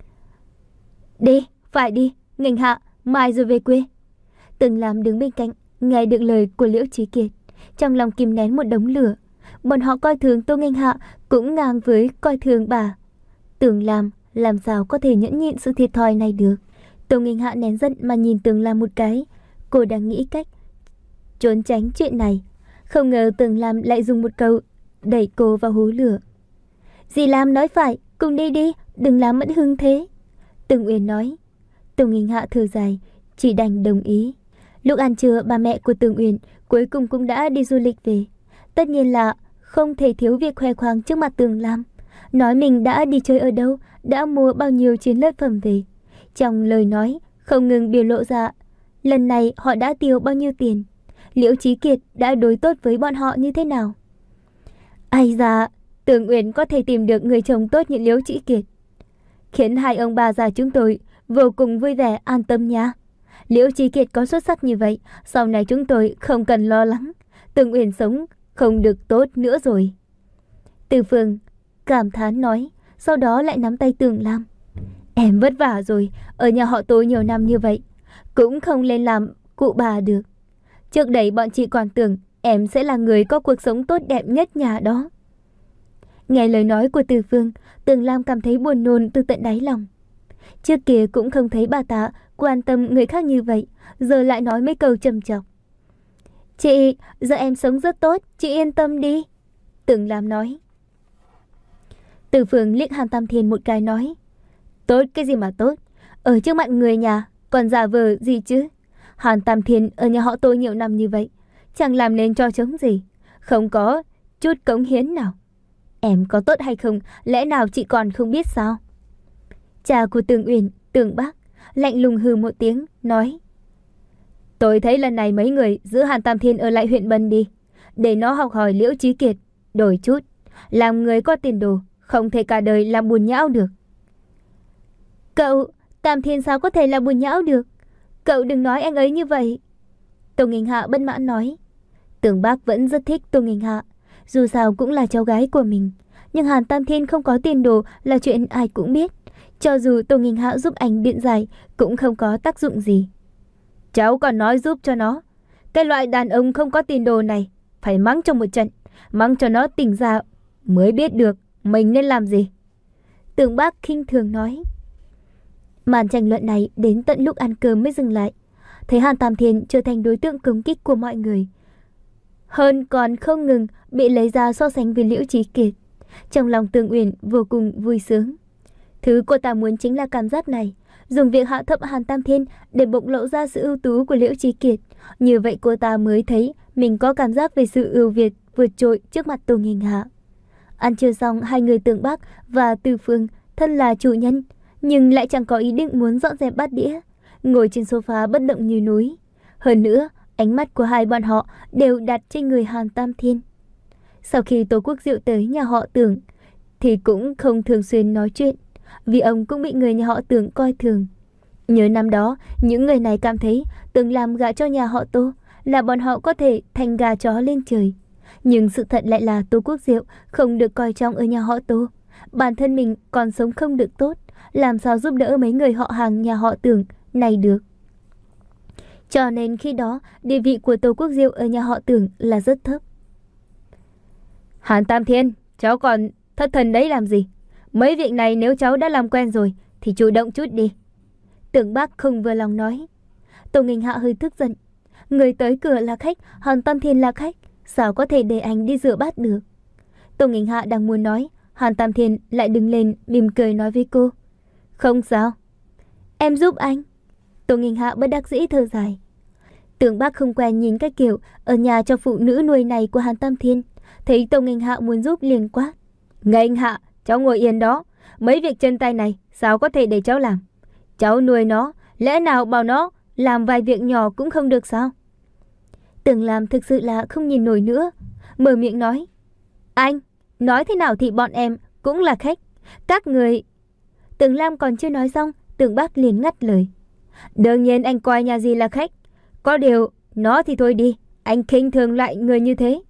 Đi, phải đi, Nghênh Hạ, mai rồi về quê. Tưởng Lam đứng bên cạnh, nghe được lời của Liễu Chí Kiệt, trong lòng kìm nén một đống lửa. Bọn họ coi thường Tô Nghênh Hạ cũng ngang với coi thường bà. Tưởng Lam làm sao có thể nhẫn nhịn sự thiệt thòi này được. Tô Nghênh Hạ nén giận mà nhìn Tưởng Lam một cái, cô đang nghĩ cách trốn tránh chuyện này. Không ngờ Tưởng Lam lại dùng một câu đẩy cô vào hố lửa. Dì Lam nói phải, cùng đi đi, đừng làm mất hứng thế, Tưởng Uyển nói. Tô Nghinh Hạ thở dài, chỉ đành đồng ý. Lúc ăn trưa, bà mẹ của Tưởng Uyển cuối cùng cũng đã đi du lịch về. Tất nhiên là không thể thiếu việc khoe khoang trước mặt Tưởng Lam, nói mình đã đi chơi ở đâu, đã mua bao nhiêu chiến lợi phẩm về. Trong lời nói không ngừng biểu lộ ra lần này họ đã tiêu bao nhiêu tiền, Liễu Chí Kiệt đã đối tốt với bọn họ như thế nào. Ai da, Tưởng Uyển có thể tìm được người chồng tốt như Liễu Chí Kiệt, khiến hai ông bà già chúng tôi vô cùng vui vẻ an tâm nha. Liễu Chí Kiệt có xuất sắc như vậy, sau này chúng tôi không cần lo lắng Tưởng Uyển sống không được tốt nữa rồi, Từ Phương cảm thán nói, sau đó lại nắm tay Tưởng Lam. Em vất vả rồi, ở nhà họ Tô nhiều năm như vậy, cũng không lên làm cụ bà được. Trước đây bọn chị còn tưởng em sẽ là người có cuộc sống tốt đẹp nhất nhà đó. Nghe lời nói của Từ Phương, Tưởng Lam cảm thấy buồn nôn từ tận đáy lòng. Trước kia cũng không thấy bà ta quan tâm người khác như vậy, giờ lại nói mấy câu trầm trọng. Chị, giờ em sống rất tốt, chị yên tâm đi, Tưởng Lam nói. Từ Phương liếc Hàn Tam Thiên một cái nói: Tốt cái gì mà tốt, ở trước mặt người nhà còn giả vờ gì chứ. Hàn Tam Thiên ở nhà họ Tô nhiều năm như vậy, chẳng làm nên cho trống gì, không có chút cống hiến nào. Em có tốt hay không, lẽ nào chị còn không biết sao? Cha của Tưởng Uyển, Tưởng Bác lạnh lùng hừ một tiếng, nói: Tôi thấy lần này mấy người giữ Hàn Tam Thiên ở lại huyện Bân đi, để nó học hỏi Liễu Chí Kiệt, đổi chút, làm người có tiền đồ, không thể cả đời làm bùn nhão được. Cậu, Tam Thiên sao có thể là bùn nhão được? Cậu đừng nói anh ấy như vậy, Tô Nghinh Hạ bất mãn nói. Tưởng Bác vẫn rất thích Tô Nghinh Hạ, dù sao cũng là cháu gái của mình, nhưng Hàn Tam Thiên không có tiền đồ là chuyện ai cũng biết. Cho dù Tô Nghinh Hạ giúp anh biện giải cũng không có tác dụng gì. Cháu còn nói giúp cho nó, cái loại đàn ông không có tiền đồ này phải mắng trong một trận, mắng cho nó tỉnh ra mới biết được mình nên làm gì. Tưởng Bác khinh thường nói. Màn tranh luận này đến tận lúc ăn cơm mới dừng lại. Thấy Hàn Tam Thiên trở thành đối tượng công kích của mọi người, hơn còn không ngừng bị lấy ra so sánh với Liễu Chí Kiệt. Trong lòng Tưởng Uyển vô cùng vui sướng. Thứ cô ta muốn chính là cảm giác này, dùng việc hạ thấp Hàn Tam Thiên để bộc lộ ra sự ưu tú của Liễu Chí Kiệt. Như vậy cô ta mới thấy mình có cảm giác về sự ưu việt vượt trội trước mặt Tô Nghênh Hạ. Ăn trưa xong, hai người Tưởng Bác và Từ Phương thân là chủ nhân nhưng lại chẳng có ý định muốn dọn dẹp bát đĩa, ngồi trên sofa bất động như núi. Hơn nữa, ánh mắt của hai bọn họ đều đặt trên người Hàn Tam Thiên. Sau khi Tô Quốc Diệu tới nhà họ Tưởng thì cũng không thường xuyên nói chuyện, vì ông cũng bị người nhà họ Tưởng coi thường. Nhớ năm đó, những người này cảm thấy Tưởng làm gà cho nhà họ Tô là bọn họ có thể thành gà chó lên trời. Nhưng sự thật lại là Tô Quốc Diệu không được coi trọng ở nhà họ Tô. Bản thân mình còn sống không được tốt, làm sao giúp đỡ mấy người họ hàng nhà họ Tưởng này được. Cho nên khi đó, địa vị của Tô Quốc Diệu ở nhà họ Tưởng là rất thấp. Hàn Tam Thiên, cháu còn thất thần đấy làm gì? Mấy việc này nếu cháu đã làm quen rồi thì chủ động chút đi. Tưởng Bác không vừa lòng nói. Tô Nghênh Hạ hơi tức giận. Người tới cửa là khách, Hàn Tam Thiên là khách, sao có thể để anh đi rửa bát được? Tô Nghênh Hạ đang muốn nói, Hàn Tam Thiên lại đứng lên mỉm cười nói với cô. Không sao, em giúp anh. Tô Nghênh Hạ bất đắc dĩ thở dài. Tưởng Bác không quen nhìn cái kiểu ở nhà cho phụ nữ nuôi này của Hàn Tam Thiên, thấy Tô Nghênh Hạ muốn giúp liền quát. Nghênh Hạ, cháu ngồi yên đó. Mấy việc chân tay này sao có thể để cháu làm? Cháu nuôi nó, lẽ nào bảo nó làm vài việc nhỏ cũng không được sao? Tưởng Lam thực sự là không nhìn nổi nữa, mở miệng nói. Anh, nói thế nào thì bọn em cũng là khách. Các người... Tưởng Lam còn chưa nói xong, Tưởng Bác liền ngắt lời. Đương nhiên anh coi nhà gì là khách. Có điều, nó thì thôi đi, anh khinh thường lại người như thế.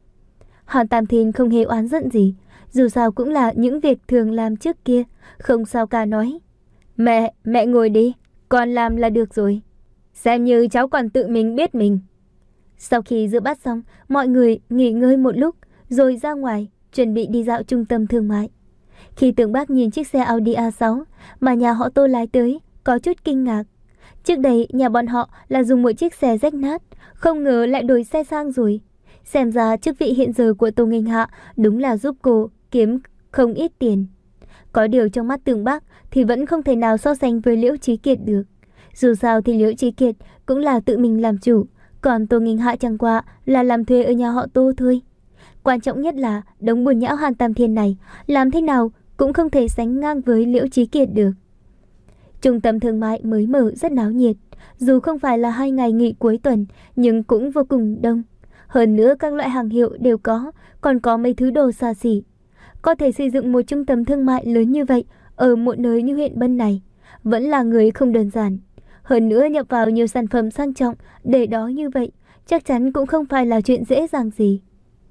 Hàn Tam Thiên không hề oán giận gì, dù sao cũng là những việc thường làm trước kia, không sao cả nói. Mẹ, mẹ ngồi đi, con làm là được rồi. Xem như cháu còn tự mình biết mình. Sau khi rửa bát xong, mọi người nghỉ ngơi một lúc, rồi ra ngoài, chuẩn bị đi dạo trung tâm thương mại. Khi Tưởng Bác nhìn chiếc xe Audi a sáu mà nhà họ Tô lái tới, có chút kinh ngạc. Trước đây nhà bọn họ là dùng một chiếc xe rách nát, không ngờ lại đổi xe sang rồi. Xem ra chức vị hiện giờ của Tô Nghênh Hạ đúng là giúp cô kiếm không ít tiền. Có điều trong mắt Tưởng Bác thì vẫn không thể nào so sánh với Liễu Chí Kiệt được. Dù sao thì Liễu Chí Kiệt cũng là tự mình làm chủ, còn Tô Nghênh Hạ chẳng qua là làm thuê ở nhà họ Tô thôi. Quan trọng nhất là đống bùn nhão Hàn Tam Thiên này làm thế nào cũng không thể sánh ngang với Liễu Chí Kiệt được. Trung tâm thương mại mới mở rất náo nhiệt, dù không phải là hai ngày nghỉ cuối tuần nhưng cũng vô cùng đông. Hơn nữa các loại hàng hiệu đều có, còn có mấy thứ đồ xa xỉ. Có thể xây dựng một trung tâm thương mại lớn như vậy ở một nơi như huyện Bân này vẫn là người không đơn giản. Hơn nữa nhập vào nhiều sản phẩm sang trọng để đó như vậy chắc chắn cũng không phải là chuyện dễ dàng gì.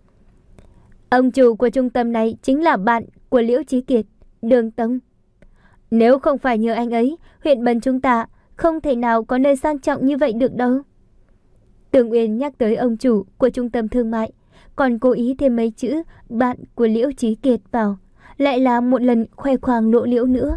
Ông chủ của trung tâm này chính là bạn của Liễu Chí Kiệt, Đường Tông. Nếu không phải nhờ anh ấy, huyện Bân chúng ta không thể nào có nơi sang trọng như vậy được đâu. Tưởng Uyên nhắc tới ông chủ của trung tâm thương mại, còn cố ý thêm mấy chữ bạn của Liễu Chí Kiệt vào, lại là một lần khoe khoang lộ liễu nữa.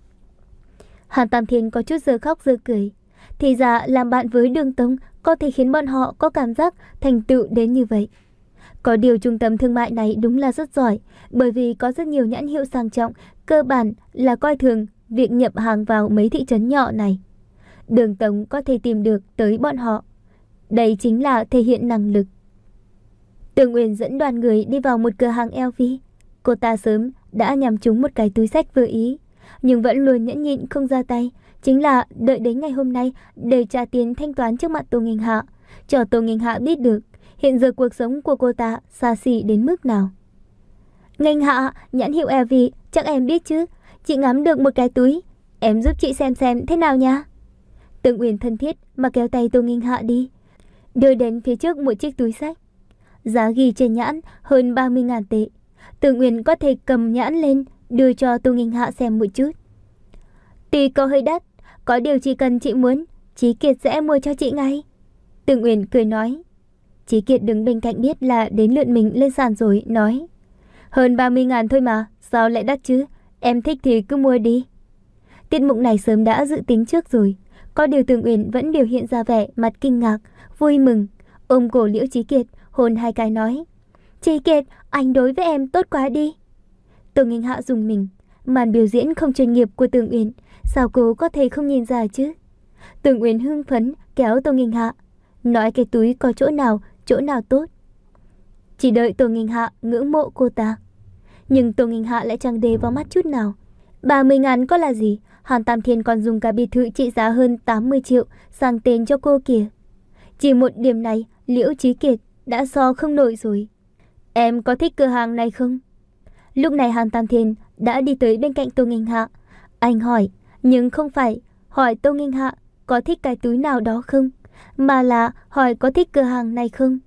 Hàn Tam Thiên có chút giờ khóc giờ cười. Thì ra làm bạn với Đường Tông có thể khiến bọn họ có cảm giác thành tựu đến như vậy. Có điều trung tâm thương mại này đúng là rất giỏi, bởi vì có rất nhiều nhãn hiệu sang trọng, cơ bản là coi thường việc nhập hàng vào mấy thị trấn nhỏ này. Đường Tông có thể tìm được tới bọn họ, đây chính là thể hiện năng lực. Tưởng Uyên dẫn đoàn người đi vào một cửa hàng L V. Cô ta sớm đã nhắm trúng một cái túi xách vừa ý, nhưng vẫn luôn nhẫn nhịn không ra tay, chính là đợi đến ngày hôm nay để trả tiền thanh toán trước mặt Tô Nghênh Hạ, cho Tô Nghênh Hạ biết được hiện giờ cuộc sống của cô ta xa xỉ đến mức nào. Nghênh Hạ, nhãn hiệu L V chắc em biết chứ, chị ngắm được một cái túi, em giúp chị xem xem thế nào nha. Tưởng Uyên thân thiết mà kéo tay Tô Nghênh Hạ đi, đưa đến phía trước một chiếc túi xách. Giá ghi trên nhãn hơn ba mươi ngàn tệ. Tưởng Uyên có thể cầm nhãn lên đưa cho Tô Nghênh Hạ xem một chút. Tuy có hơi đắt, có điều chỉ cần chị muốn, Chí Kiệt sẽ mua cho chị ngay. Tưởng Uyên cười nói. Chí Kiệt đứng bên cạnh biết là đến lượt mình lên sàn rồi, nói: Hơn ba mươi ngàn thôi mà, sao lại đắt chứ? Em thích thì cứ mua đi. Tiết mục này sớm đã dự tính trước rồi. Có điều Tường Uyển vẫn biểu hiện ra vẻ mặt kinh ngạc, vui mừng, ôm cổ Liễu Chí Kiệt, hôn hai cái nói: Chí Kiệt, anh đối với em tốt quá đi. Tô Nghênh Hạ dùng mình. Màn biểu diễn không chuyên nghiệp của Tường Uyển, sao cô có thể không nhìn ra chứ? Tường Uyển hưng phấn kéo Tô Nghênh Hạ, nói cái túi có chỗ nào, chỗ nào tốt. Chỉ đợi Tô Nghênh Hạ ngưỡng mộ cô ta. Nhưng Tô Nghênh Hạ lại chẳng để vào mắt chút nào. ba mươi ngàn có là gì? Hàn Tam Thiên còn dùng cả biệt thự trị giá hơn tám mươi triệu sang tên cho cô kìa. Chỉ một điểm này, Liễu Chí Kiệt đã so không nổi rồi. Em có thích cửa hàng này không? Lúc này Hàn Tam Thiên đã đi tới bên cạnh Tô Nghênh Hạ. Anh hỏi, nhưng không phải hỏi Tô Nghênh Hạ có thích cái túi nào đó không, mà là hỏi có thích cửa hàng này không.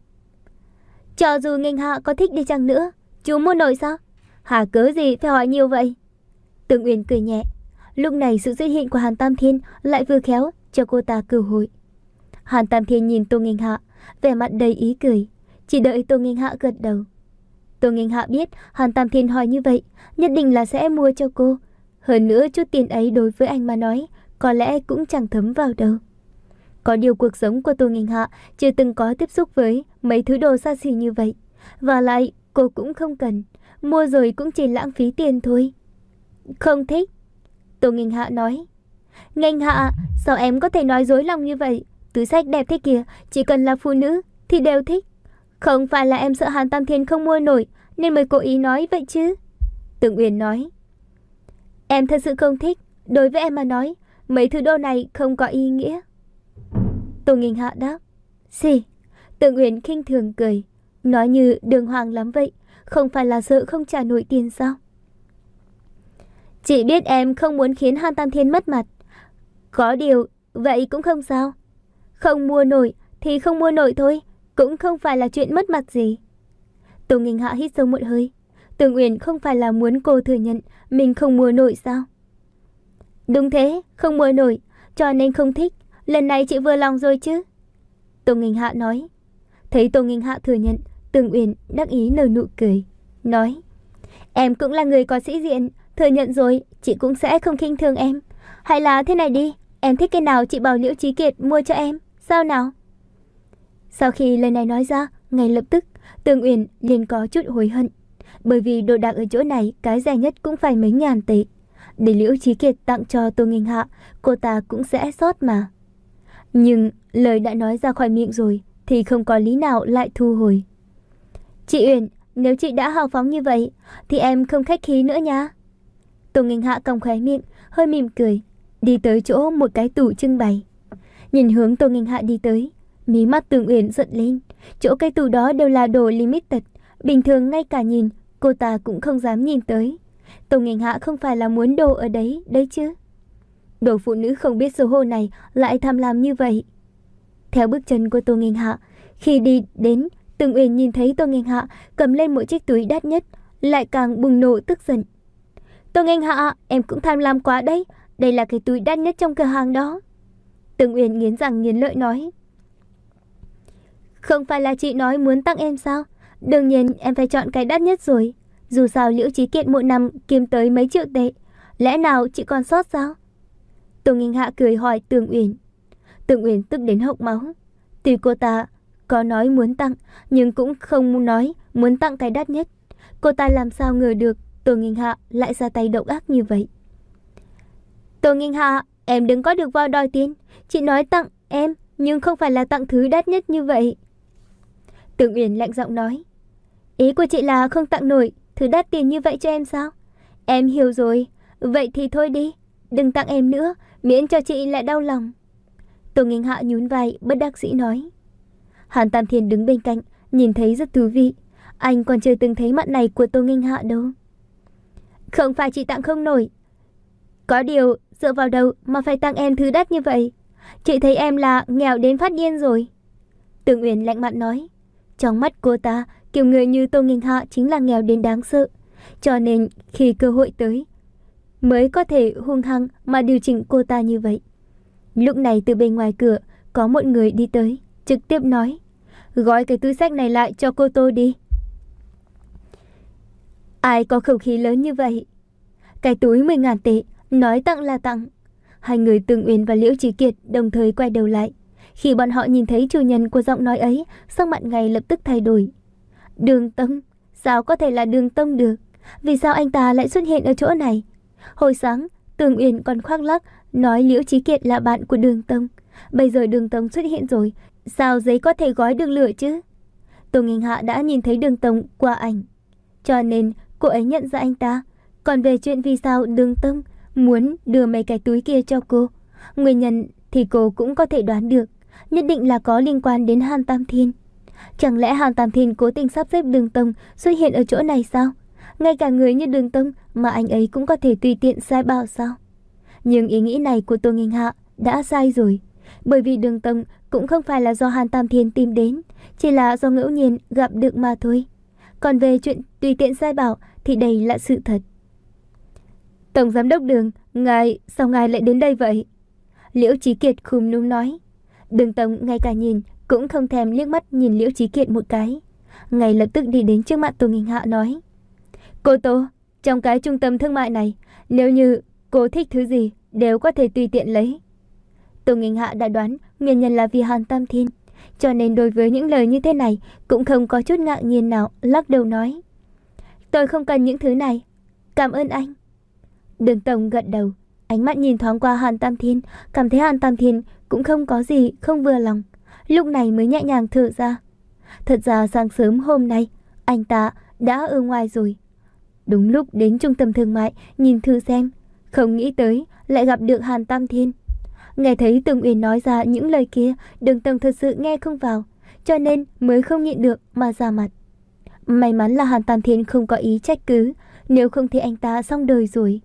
Cho dù Nghênh Hạ có thích đi chăng nữa, chú mua nổi sao? Hả, cớ gì phải hỏi nhiều vậy? Tường Uyển cười nhẹ. Lúc này sự xuất hiện của Hàn Tam Thiên lại vừa khéo cho cô ta cơ hội. Hàn Tam Thiên nhìn Tô Nghênh Hạ, vẻ mặt đầy ý cười, chỉ đợi Tô Nghênh Hạ gật đầu. Tô Nghênh Hạ biết Hàn Tam Thiên hỏi như vậy nhất định là sẽ mua cho cô. Hơn nữa chút tiền ấy đối với anh mà nói có lẽ cũng chẳng thấm vào đâu. Có điều cuộc sống của Tô Nghênh Hạ chưa từng có tiếp xúc với mấy thứ đồ xa xỉ như vậy. Và lại cô cũng không cần, mua rồi cũng chỉ lãng phí tiền thôi. Không thích. Tô Nghênh Hạ nói. Nghênh Hạ, sao em có thể nói dối lòng như vậy? Túi xách đẹp thế kìa, chỉ cần là phụ nữ thì đều thích. Không phải là em sợ Hàn Tam Thiên không mua nổi nên mới cố ý nói vậy chứ? Tường Uyển nói. Em thật sự không thích. Đối với em mà nói, mấy thứ đồ này không có ý nghĩa. Tô Nghênh Hạ đáp. Gì? Tường Uyển khinh thường cười, nói như đường hoàng lắm vậy. Không phải là sợ không trả nổi tiền sao? Chị biết em không muốn khiến Hàn Tam Thiên mất mặt. Có điều, vậy cũng không sao. Không mua nổi thì không mua nổi thôi, cũng không phải là chuyện mất mặt gì. Tô Nghênh Hạ hít sâu một hơi. Tường Uyển không phải là muốn cô thừa nhận mình không mua nổi sao? Đúng thế, không mua nổi, cho nên không thích. Lần này chị vừa lòng rồi chứ? Tô Nghênh Hạ nói. Thấy Tô Nghênh Hạ thừa nhận, Tường Uyển đắc ý nở nụ cười, nói. Em cũng là người có sĩ diện, thừa nhận rồi, chị cũng sẽ không khinh thường em. Hay là thế này đi, em thích cái nào chị bảo Liễu Chí Kiệt mua cho em, sao nào? Sau khi lời này nói ra, ngay lập tức, Tường Uyển liền có chút hối hận. Bởi vì đồ đạc ở chỗ này, cái rẻ nhất cũng phải mấy ngàn tệ. Để Liễu Chí Kiệt tặng cho Tô Nghênh Hạ, cô ta cũng sẽ sót mà. Nhưng lời đã nói ra khỏi miệng rồi, thì không có lý nào lại thu hồi. Chị Uyển, nếu chị đã hào phóng như vậy, thì em không khách khí nữa nha. Tô Nghênh Hạ cong khóe miệng, hơi mỉm cười, đi tới chỗ một cái tủ trưng bày. Nhìn hướng Tô Nghênh Hạ đi tới, mí mắt Tường Uyển giận lên. Chỗ cái tủ đó đều là đồ limited, bình thường ngay cả nhìn cô ta cũng không dám nhìn tới. Tô Nghênh Hạ không phải là muốn đồ ở đấy, đấy chứ. Đồ phụ nữ không biết xấu hổ này lại tham lam như vậy. Theo bước chân của Tô Nghênh Hạ, khi đi đến, Tường Uyển nhìn thấy Tô Nghênh Hạ cầm lên một chiếc túi đắt nhất, lại càng bùng nổ tức giận. Tô Nghênh Hạ, em cũng tham lam quá đấy, đây là cái túi đắt nhất trong cửa hàng đó. Tường Uyển nghiến răng nghiến lợi nói. Không phải là chị nói muốn tặng em sao? Đương nhiên em phải chọn cái đắt nhất rồi. Dù sao Liễu Chí Kiệt mỗi năm kiếm tới mấy triệu tệ, lẽ nào chị còn sót sao? Tô Nghênh Hạ cười hỏi Tường Uyển. Tường Uyển tức đến hộc máu. Tuy cô ta có nói muốn tặng, nhưng cũng không nói muốn tặng cái đắt nhất. Cô ta làm sao ngờ được Tô Nghênh Hạ lại ra tay độc ác như vậy. Tô Nghênh Hạ, em đừng có được vào đòi tiền. Chị nói tặng em, nhưng không phải là tặng thứ đắt nhất như vậy. Tường Uyển lạnh giọng nói. Ý của chị là không tặng nổi thứ đắt tiền như vậy cho em sao? Em hiểu rồi, vậy thì thôi đi, đừng tặng em nữa, miễn cho chị lại đau lòng. Tô Nghênh Hạ nhún vai bất đắc dĩ nói. Hàn Tam Thiên đứng bên cạnh, nhìn thấy rất thú vị. Anh còn chưa từng thấy mặt này của Tô Nghênh Hạ đâu. Không phải chị tặng không nổi. Có điều, dựa vào đâu mà phải tặng em thứ đắt như vậy? Chị thấy em là nghèo đến phát điên rồi. Tường Uyển lạnh mặt nói. Trong mắt cô ta, kiểu người như Tô Nghênh Hạ chính là nghèo đến đáng sợ. Cho nên khi cơ hội tới, mới có thể hung hăng mà điều chỉnh cô ta như vậy. Lúc này từ bên ngoài cửa, có một người đi tới, trực tiếp nói. Gói cái túi xách này lại cho cô tôi đi. Ai có khẩu khí lớn như vậy? Cái túi mười ngàn tệ, nói tặng là tặng. Hai người Tường Uyển và Liễu Chí Kiệt đồng thời quay đầu lại. Khi bọn họ nhìn thấy chủ nhân của giọng nói ấy, sắc mặt ngay lập tức thay đổi. Đường Tông? Sao có thể là Đường Tông được? Vì sao anh ta lại xuất hiện ở chỗ này? Hồi sáng, Tường Uyển còn khoác lác nói Liễu Chí Kiệt là bạn của Đường Tông. Bây giờ Đường Tông xuất hiện rồi, sao giấy có thể gói được lửa chứ? Tô Nghênh Hạ đã nhìn thấy Đường Tông qua ảnh, cho nên cô ấy nhận ra anh ta. Còn về chuyện vì sao Đường Tông muốn đưa mấy cái túi kia cho cô, nguyên nhân thì cô cũng có thể đoán được. Nhất định là có liên quan đến Hàn Tam Thiên. Chẳng lẽ Hàn Tam Thiên cố tình sắp xếp Đường Tông xuất hiện ở chỗ này sao? Ngay cả người như Đường Tông mà anh ấy cũng có thể tùy tiện sai bảo sao? Nhưng ý nghĩ này của Tô Nghênh Hạ đã sai rồi. Bởi vì Đường Tông cũng không phải là do Hàn Tam Thiên tìm đến, chỉ là do ngẫu nhiên gặp được mà thôi. Còn về chuyện tùy tiện sai bảo thì đây là sự thật. Tổng giám đốc Đường, ngài, sao ngài lại đến đây vậy? Liễu Chí Kiệt khum núm nói. Đường Tông ngay cả nhìn cũng không thèm liếc mắt nhìn Liễu Chí Kiệt một cái, ngay lập tức đi đến trước mặt Tô Nghênh Hạ nói. Cô Tô, trong cái trung tâm thương mại này, nếu như cô thích thứ gì đều có thể tùy tiện lấy. Tô Nghênh Hạ đã đoán nguyên nhân là vì Hàn Tam Thiên, cho nên đối với những lời như thế này cũng không có chút ngạc nhiên nào, lắc đầu nói. Tôi không cần những thứ này, cảm ơn anh. Đường Tông gật đầu, ánh mắt nhìn thoáng qua Hàn Tam Thiên, cảm thấy Hàn Tam Thiên cũng không có gì không vừa lòng, lúc này mới nhẹ nhàng thở ra. Thật ra sáng sớm hôm nay anh ta đã ở ngoài rồi, đúng lúc đến trung tâm thương mại nhìn thử xem, không nghĩ tới lại gặp được Hàn Tam Thiên. Nghe thấy Tường Uyển nói ra những lời kia, Đường Tông thật sự nghe không vào, cho nên mới không nhịn được mà ra mặt. May mắn là Hàn Tam Thiên không có ý trách cứ, nếu không thì anh ta xong đời rồi.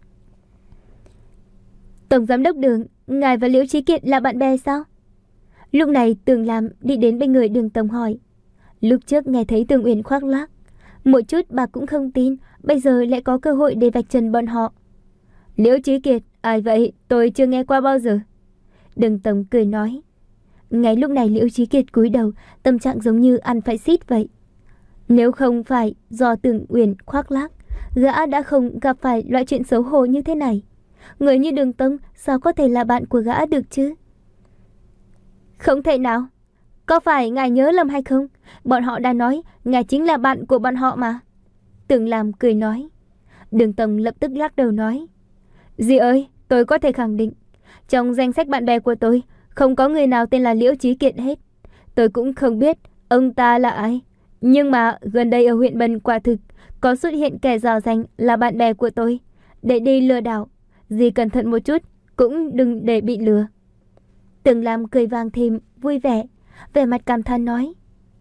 Tổng giám đốc Đường, ngài và Liễu Chí Kiệt là bạn bè sao? Lúc này Tường Lam đi đến bên người Đường Tông hỏi. Lúc trước nghe thấy Tường Uyển khoác lác, một chút bà cũng không tin, bây giờ lại có cơ hội để vạch trần bọn họ. Liễu Chí Kiệt, ai vậy? Tôi chưa nghe qua bao giờ. Đường Tông cười nói. Ngay lúc này Liễu Chí Kiệt cúi đầu, tâm trạng giống như ăn phải xít vậy. Nếu không phải do Tường Uyển khoác lác, gã đã không gặp phải loại chuyện xấu hổ như thế này. Người như Đường Tông sao có thể là bạn của gã được chứ? Không thể nào. Có phải ngài nhớ lầm hay không? Bọn họ đã nói ngài chính là bạn của bọn họ mà. Tường Lam cười nói. Đường Tông lập tức lắc đầu nói. Dì ơi, tôi có thể khẳng định, trong danh sách bạn bè của tôi không có người nào tên là Liễu Chí Kiệt hết. Tôi cũng không biết ông ta là ai, nhưng mà gần đây ở huyện Bần quả thực có xuất hiện kẻ giả danh là bạn bè của tôi để đi lừa đảo. Dì cẩn thận một chút, cũng đừng để bị lừa. Tường Lam cười vang thêm vui vẻ, vẻ mặt cảm thán nói.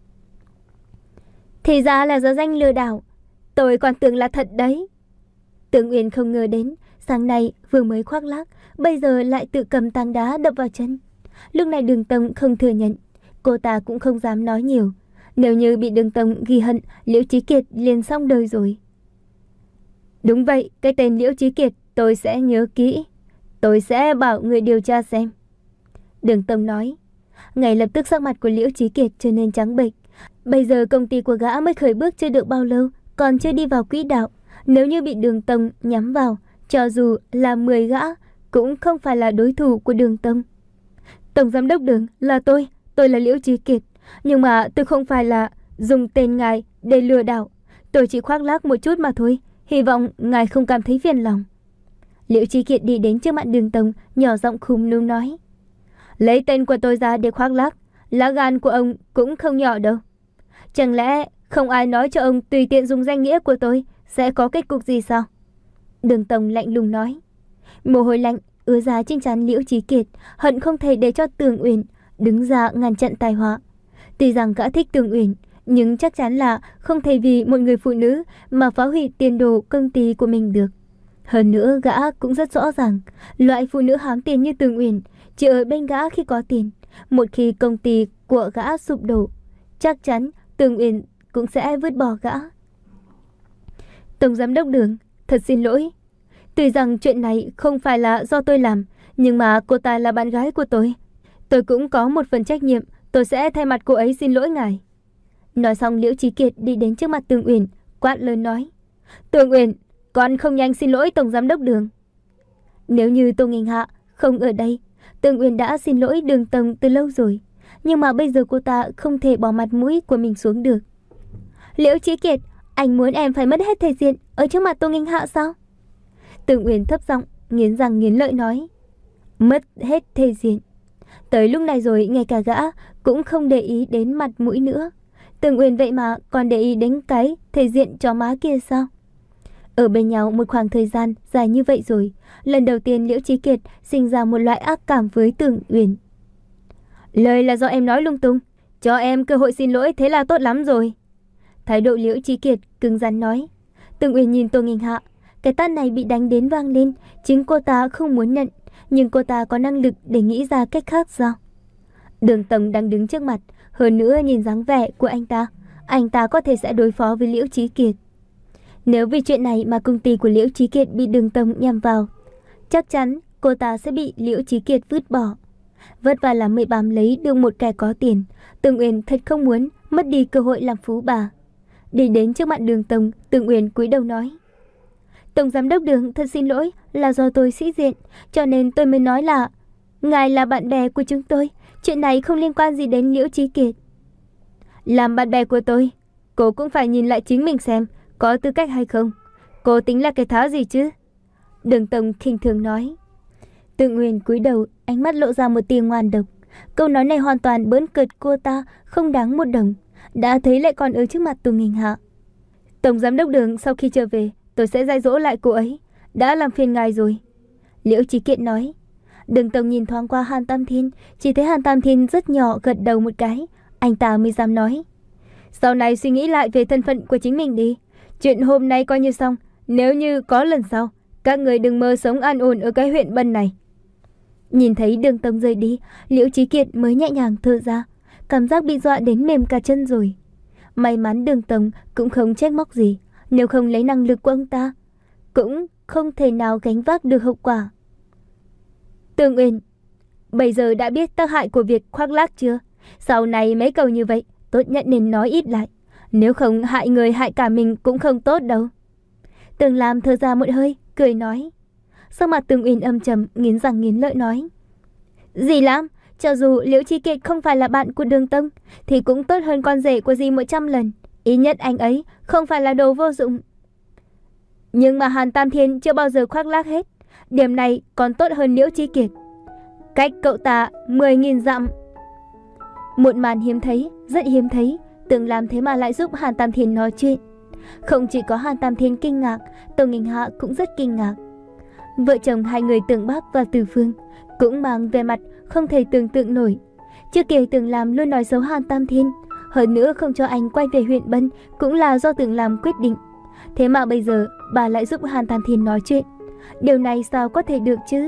Thì ra là giả danh lừa đảo, tôi còn tưởng là thật đấy. Tường Uyển không ngờ đến, sáng nay vừa mới khoác lác, bây giờ lại tự cầm tảng đá đập vào chân. Lúc này Đường Tông không thừa nhận, cô ta cũng không dám nói nhiều. Nếu như bị Đường Tông ghi hận, Liễu Chí Kiệt liền xong đời rồi. Đúng vậy, cái tên Liễu Chí Kiệt tôi sẽ nhớ kỹ. Tôi sẽ bảo người điều tra xem. Đường Tông nói. Ngay lập tức sắc mặt của Liễu Chí Kiệt trở nên trắng bệch. Bây giờ công ty của gã mới khởi bước chưa được bao lâu, còn chưa đi vào quỹ đạo. Nếu như bị Đường Tông nhắm vào, cho dù là mười gã cũng không phải là đối thủ của Đường Tông. Tổng giám đốc Đường, là tôi, tôi là Liễu Chí Kiệt. Nhưng mà tôi không phải là dùng tên ngài để lừa đảo. Tôi chỉ khoác lác một chút mà thôi. Hy vọng ngài không cảm thấy phiền lòng. Liễu Chí Kiệt đi đến trước mặt Đường Tông, nhỏ giọng khúm núm nói. Lấy tên của tôi ra để khoác lác, lá gan của ông cũng không nhỏ đâu. Chẳng lẽ không ai nói cho ông tùy tiện dùng danh nghĩa của tôi sẽ có kết cục gì sao? Đường Tông lạnh lùng nói. Mồ hôi lạnh ứa ra trên trán Liễu Chí Kiệt, hận không thể để cho Tường Uyển đứng ra ngăn chặn tai họa. Tuy rằng gã thích Tường Uyển, nhưng chắc chắn là không thể vì một người phụ nữ mà phá hủy tiền đồ công ty của mình được. Hơn nữa gã cũng rất rõ ràng, loại phụ nữ hám tiền như Tường Uyển chỉ ở bên gã khi có tiền. Một khi công ty của gã sụp đổ, chắc chắn Tường Uyển cũng sẽ vứt bỏ gã. Tổng giám đốc Đường, thật xin lỗi. Tuy rằng chuyện này không phải là do tôi làm, nhưng mà cô ta là bạn gái của tôi. Tôi cũng có một phần trách nhiệm Tôi sẽ thay mặt cô ấy xin lỗi ngài. Nói xong Liễu Chí Kiệt đi đến trước mặt Tường Uyển, quát lớn nói: Tường Uyển, con không nhanh xin lỗi Tổng Giám đốc Đường. Nếu như Tô Nghinh Hạ không ở đây, Tường Uyển đã xin lỗi Đường Tổng từ lâu rồi. Nhưng mà bây giờ cô ta không thể bỏ mặt mũi của mình xuống được. Liễu Chí Kiệt, anh muốn em phải mất hết thể diện ở trước mặt Tô Nghinh Hạ sao? Tường Uyển thấp giọng, nghiến răng nghiến lợi nói: Mất hết thể diện? Tới lúc này rồi ngay cả gã cũng không để ý đến mặt mũi nữa. Tường Uyển vậy mà còn để ý đến cái thể diện chó má kia sao? Ở bên nhau một khoảng thời gian dài như vậy rồi, lần đầu tiên Liễu Chí Kiệt sinh ra một loại ác cảm với Tường Uyển. Lời là do em nói lung tung, cho em cơ hội xin lỗi thế là tốt lắm rồi. Thái độ Liễu Chí Kiệt cứng rắn nói. Tường Uyển nhìn Tô Nghinh Hạ, cái tát này bị đánh đến vang lên, chính cô ta không muốn nhận, nhưng cô ta có năng lực để nghĩ ra cách khác sao? Đường Tổng đang đứng trước mặt, hơn nữa nhìn dáng vẻ của anh ta, anh ta có thể sẽ đối phó với Liễu Chí Kiệt. Nếu vì chuyện này mà công ty của Liễu Chí Kiệt bị Đường Tổng nhằm vào, chắc chắn cô ta sẽ bị Liễu Chí Kiệt vứt bỏ. Vất vả lắm mới bám lấy được một kẻ có tiền, Tường Uyển thật không muốn mất đi cơ hội làm phú bà. Đi đến trước mặt Đường Tổng, Tường Uyển cúi đầu nói: Tổng Giám đốc Đường, thật xin lỗi, là do tôi sĩ diện, cho nên tôi mới nói là ngài là bạn bè của chúng tôi, chuyện này không liên quan gì đến Liễu Chí Kiệt. Làm bạn bè của tôi, cô cũng phải nhìn lại chính mình xem có tư cách hay không. Cô tính là cái thá gì chứ? Đường Tổng khinh thường nói. Tường Uyển cúi đầu, ánh mắt lộ ra một tia ngoan độc. Câu nói này hoàn toàn bỡn cợt cô ta, không đáng một đồng. Đã thấy lại còn ở trước mặt Tô Nghinh Hạ. Tổng Giám đốc Đường sau khi trở về, tôi sẽ dạy dỗ lại cô ấy. Đã làm phiền ngài rồi. Liễu Chí Kiệt nói. Đường Tổng nhìn thoáng qua Hàn Tam Thiên, chỉ thấy Hàn Tam Thiên rất nhỏ gật đầu một cái. Anh ta mới dám nói: Sau này suy nghĩ lại về thân phận của chính mình đi. Chuyện hôm nay coi như xong. Nếu như có lần sau, các người đừng mơ sống an ổn ở cái huyện Bân này. Nhìn thấy Đường Tổng rời đi, Liễu Chí Kiệt mới nhẹ nhàng thở ra, cảm giác bị dọa đến mềm cả chân rồi. May mắn Đường Tổng cũng không trách móc gì, nếu không lấy năng lực của ông ta, cũng không thể nào gánh vác được hậu quả. Tường Uyển, bây giờ đã biết tác hại của việc khoác lác chưa? Sau này mấy câu như vậy, tốt nhất nên nói ít lại. Nếu không hại người hại cả mình cũng không tốt đâu. Tường Lam thở ra một hơi, cười nói. Sắc mặt Tường Uyển âm trầm, nghiến răng nghiến lợi nói: Dì Lam, cho dù Liễu Chí Kiệt không phải là bạn của Đường Tông, thì cũng tốt hơn con rể của dì một trăm lần. Ít nhất anh ấy không phải là đồ vô dụng. Nhưng mà Hàn Tam Thiên chưa bao giờ khoác lác hết. Điểm này còn tốt hơn Liễu Chí Kiệt. Cách cậu ta mười nghìn dặm. Một màn hiếm thấy, rất hiếm thấy, Tường Lam thế mà lại giúp Hàn Tam Thiên nói chuyện. Không chỉ có Hàn Tam Thiên kinh ngạc, Tô Nghinh Hạ cũng rất kinh ngạc. Vợ chồng hai người Tường Bắc và Từ Phương cũng mang vẻ mặt không thể tưởng tượng nổi. Trước kia Tường Lam luôn nói xấu Hàn Tam Thiên, hơn nữa không cho anh quay về huyện Bân cũng là do Tường Lam quyết định. Thế mà bây giờ bà lại giúp Hàn Tam Thiên nói chuyện. Điều này sao có thể được chứ?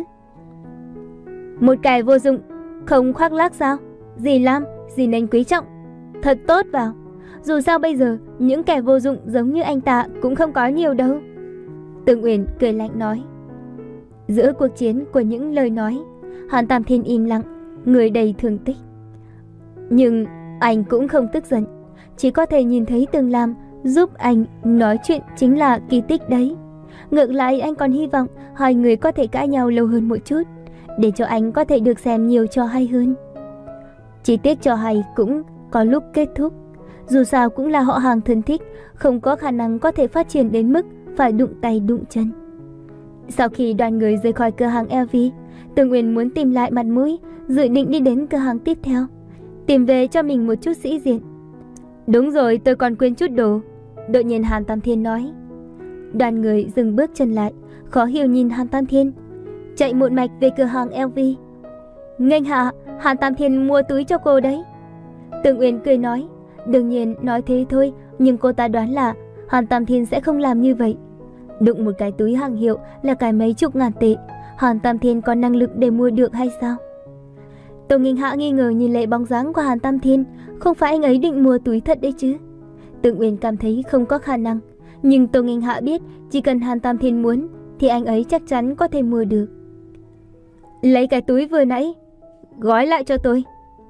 Một kẻ vô dụng không khoác lác sao? Dì Lam, dì nên quý trọng thật tốt vào. Dù sao bây giờ những kẻ vô dụng giống như anh ta cũng không có nhiều đâu. Tường Uyển cười lạnh nói. Giữa cuộc chiến của những lời nói, Hàn Tam Thiên im lặng, người đầy thương tích. Nhưng anh cũng không tức giận, chỉ có thể nhìn thấy Tường Lam giúp anh nói chuyện chính là kỳ tích đấy. Ngược lại anh còn hy vọng hai người có thể cãi nhau lâu hơn một chút, để cho anh có thể được xem nhiều trò hay hơn. Chỉ tiếc trò hay cũng có lúc kết thúc. Dù sao cũng là họ hàng thân thích, không có khả năng có thể phát triển đến mức phải đụng tay đụng chân. Sau khi đoàn người rời khỏi cửa hàng lờ vê, Tường Uyển muốn tìm lại mặt mũi, dự định đi đến cửa hàng tiếp theo, tìm về cho mình một chút sĩ diện. Đúng rồi, tôi còn quên chút đồ. Đột nhiên Hàn Tam Thiên nói. Đoàn người dừng bước chân lại, khó hiểu nhìn Hàn Tam Thiên, chạy một mạch về cửa hàng lờ vê. Nghênh hạ, Hàn Tam Thiên mua túi cho cô đấy. Tường Uyển cười nói. Đương nhiên nói thế thôi, nhưng cô ta đoán là Hàn Tam Thiên sẽ không làm như vậy. Đụng một cái túi hàng hiệu là cái mấy chục ngàn tệ, Hàn Tam Thiên có năng lực để mua được hay sao? Tô Nghinh Hạ nghi ngờ nhìn lệ bóng dáng của Hàn Tam Thiên, không phải anh ấy định mua túi thật đấy chứ? Tường Uyển cảm thấy không có khả năng, nhưng Tô Nghinh Hạ biết chỉ cần Hàn Tam Thiên muốn thì anh ấy chắc chắn có thể mua được. Lấy cái túi vừa nãy, gói lại cho tôi.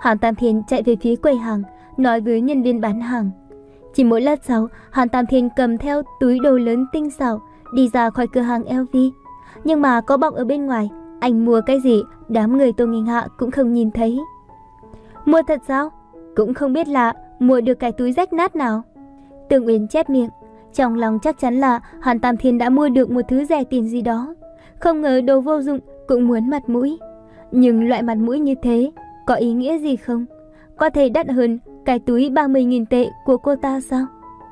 Hàn Tam Thiên chạy về phía quầy hàng, nói với nhân viên bán hàng. Chỉ một lát sau, Hàn Tam Thiên cầm theo túi đồ lớn tinh xảo, đi ra khỏi cửa hàng L V. Nhưng mà có bọc ở bên ngoài, anh mua cái gì, đám người Tô Nghinh Hạ cũng không nhìn thấy. Mua thật sao? Cũng không biết là mua được cái túi rách nát nào. Tương Uyên chép miệng, trong lòng chắc chắn là Hàn Tam Thiên đã mua được một thứ rẻ tiền gì đó. Không ngờ đồ vô dụng cũng muốn mặt mũi. Nhưng loại mặt mũi như thế có ý nghĩa gì không? Có thể đắt hơn cái túi ba mươi nghìn tệ của cô ta sao?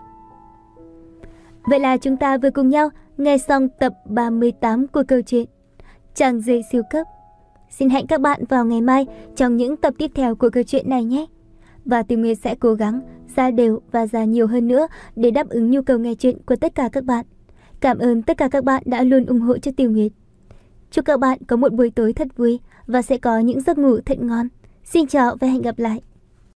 Vậy là chúng ta vừa cùng nhau nghe xong tập ba mươi tám của câu chuyện Chàng rể siêu cấp. Xin hẹn các bạn vào ngày mai trong những tập tiếp theo của câu chuyện này nhé. Và Tiểu Nguyệt sẽ cố gắng ra đều và ra nhiều hơn nữa để đáp ứng nhu cầu nghe chuyện của tất cả các bạn. Cảm ơn tất cả các bạn đã luôn ủng hộ cho Tiểu Nguyệt. Chúc các bạn có một buổi tối thật vui và sẽ có những giấc ngủ thật ngon. Xin chào và hẹn gặp lại.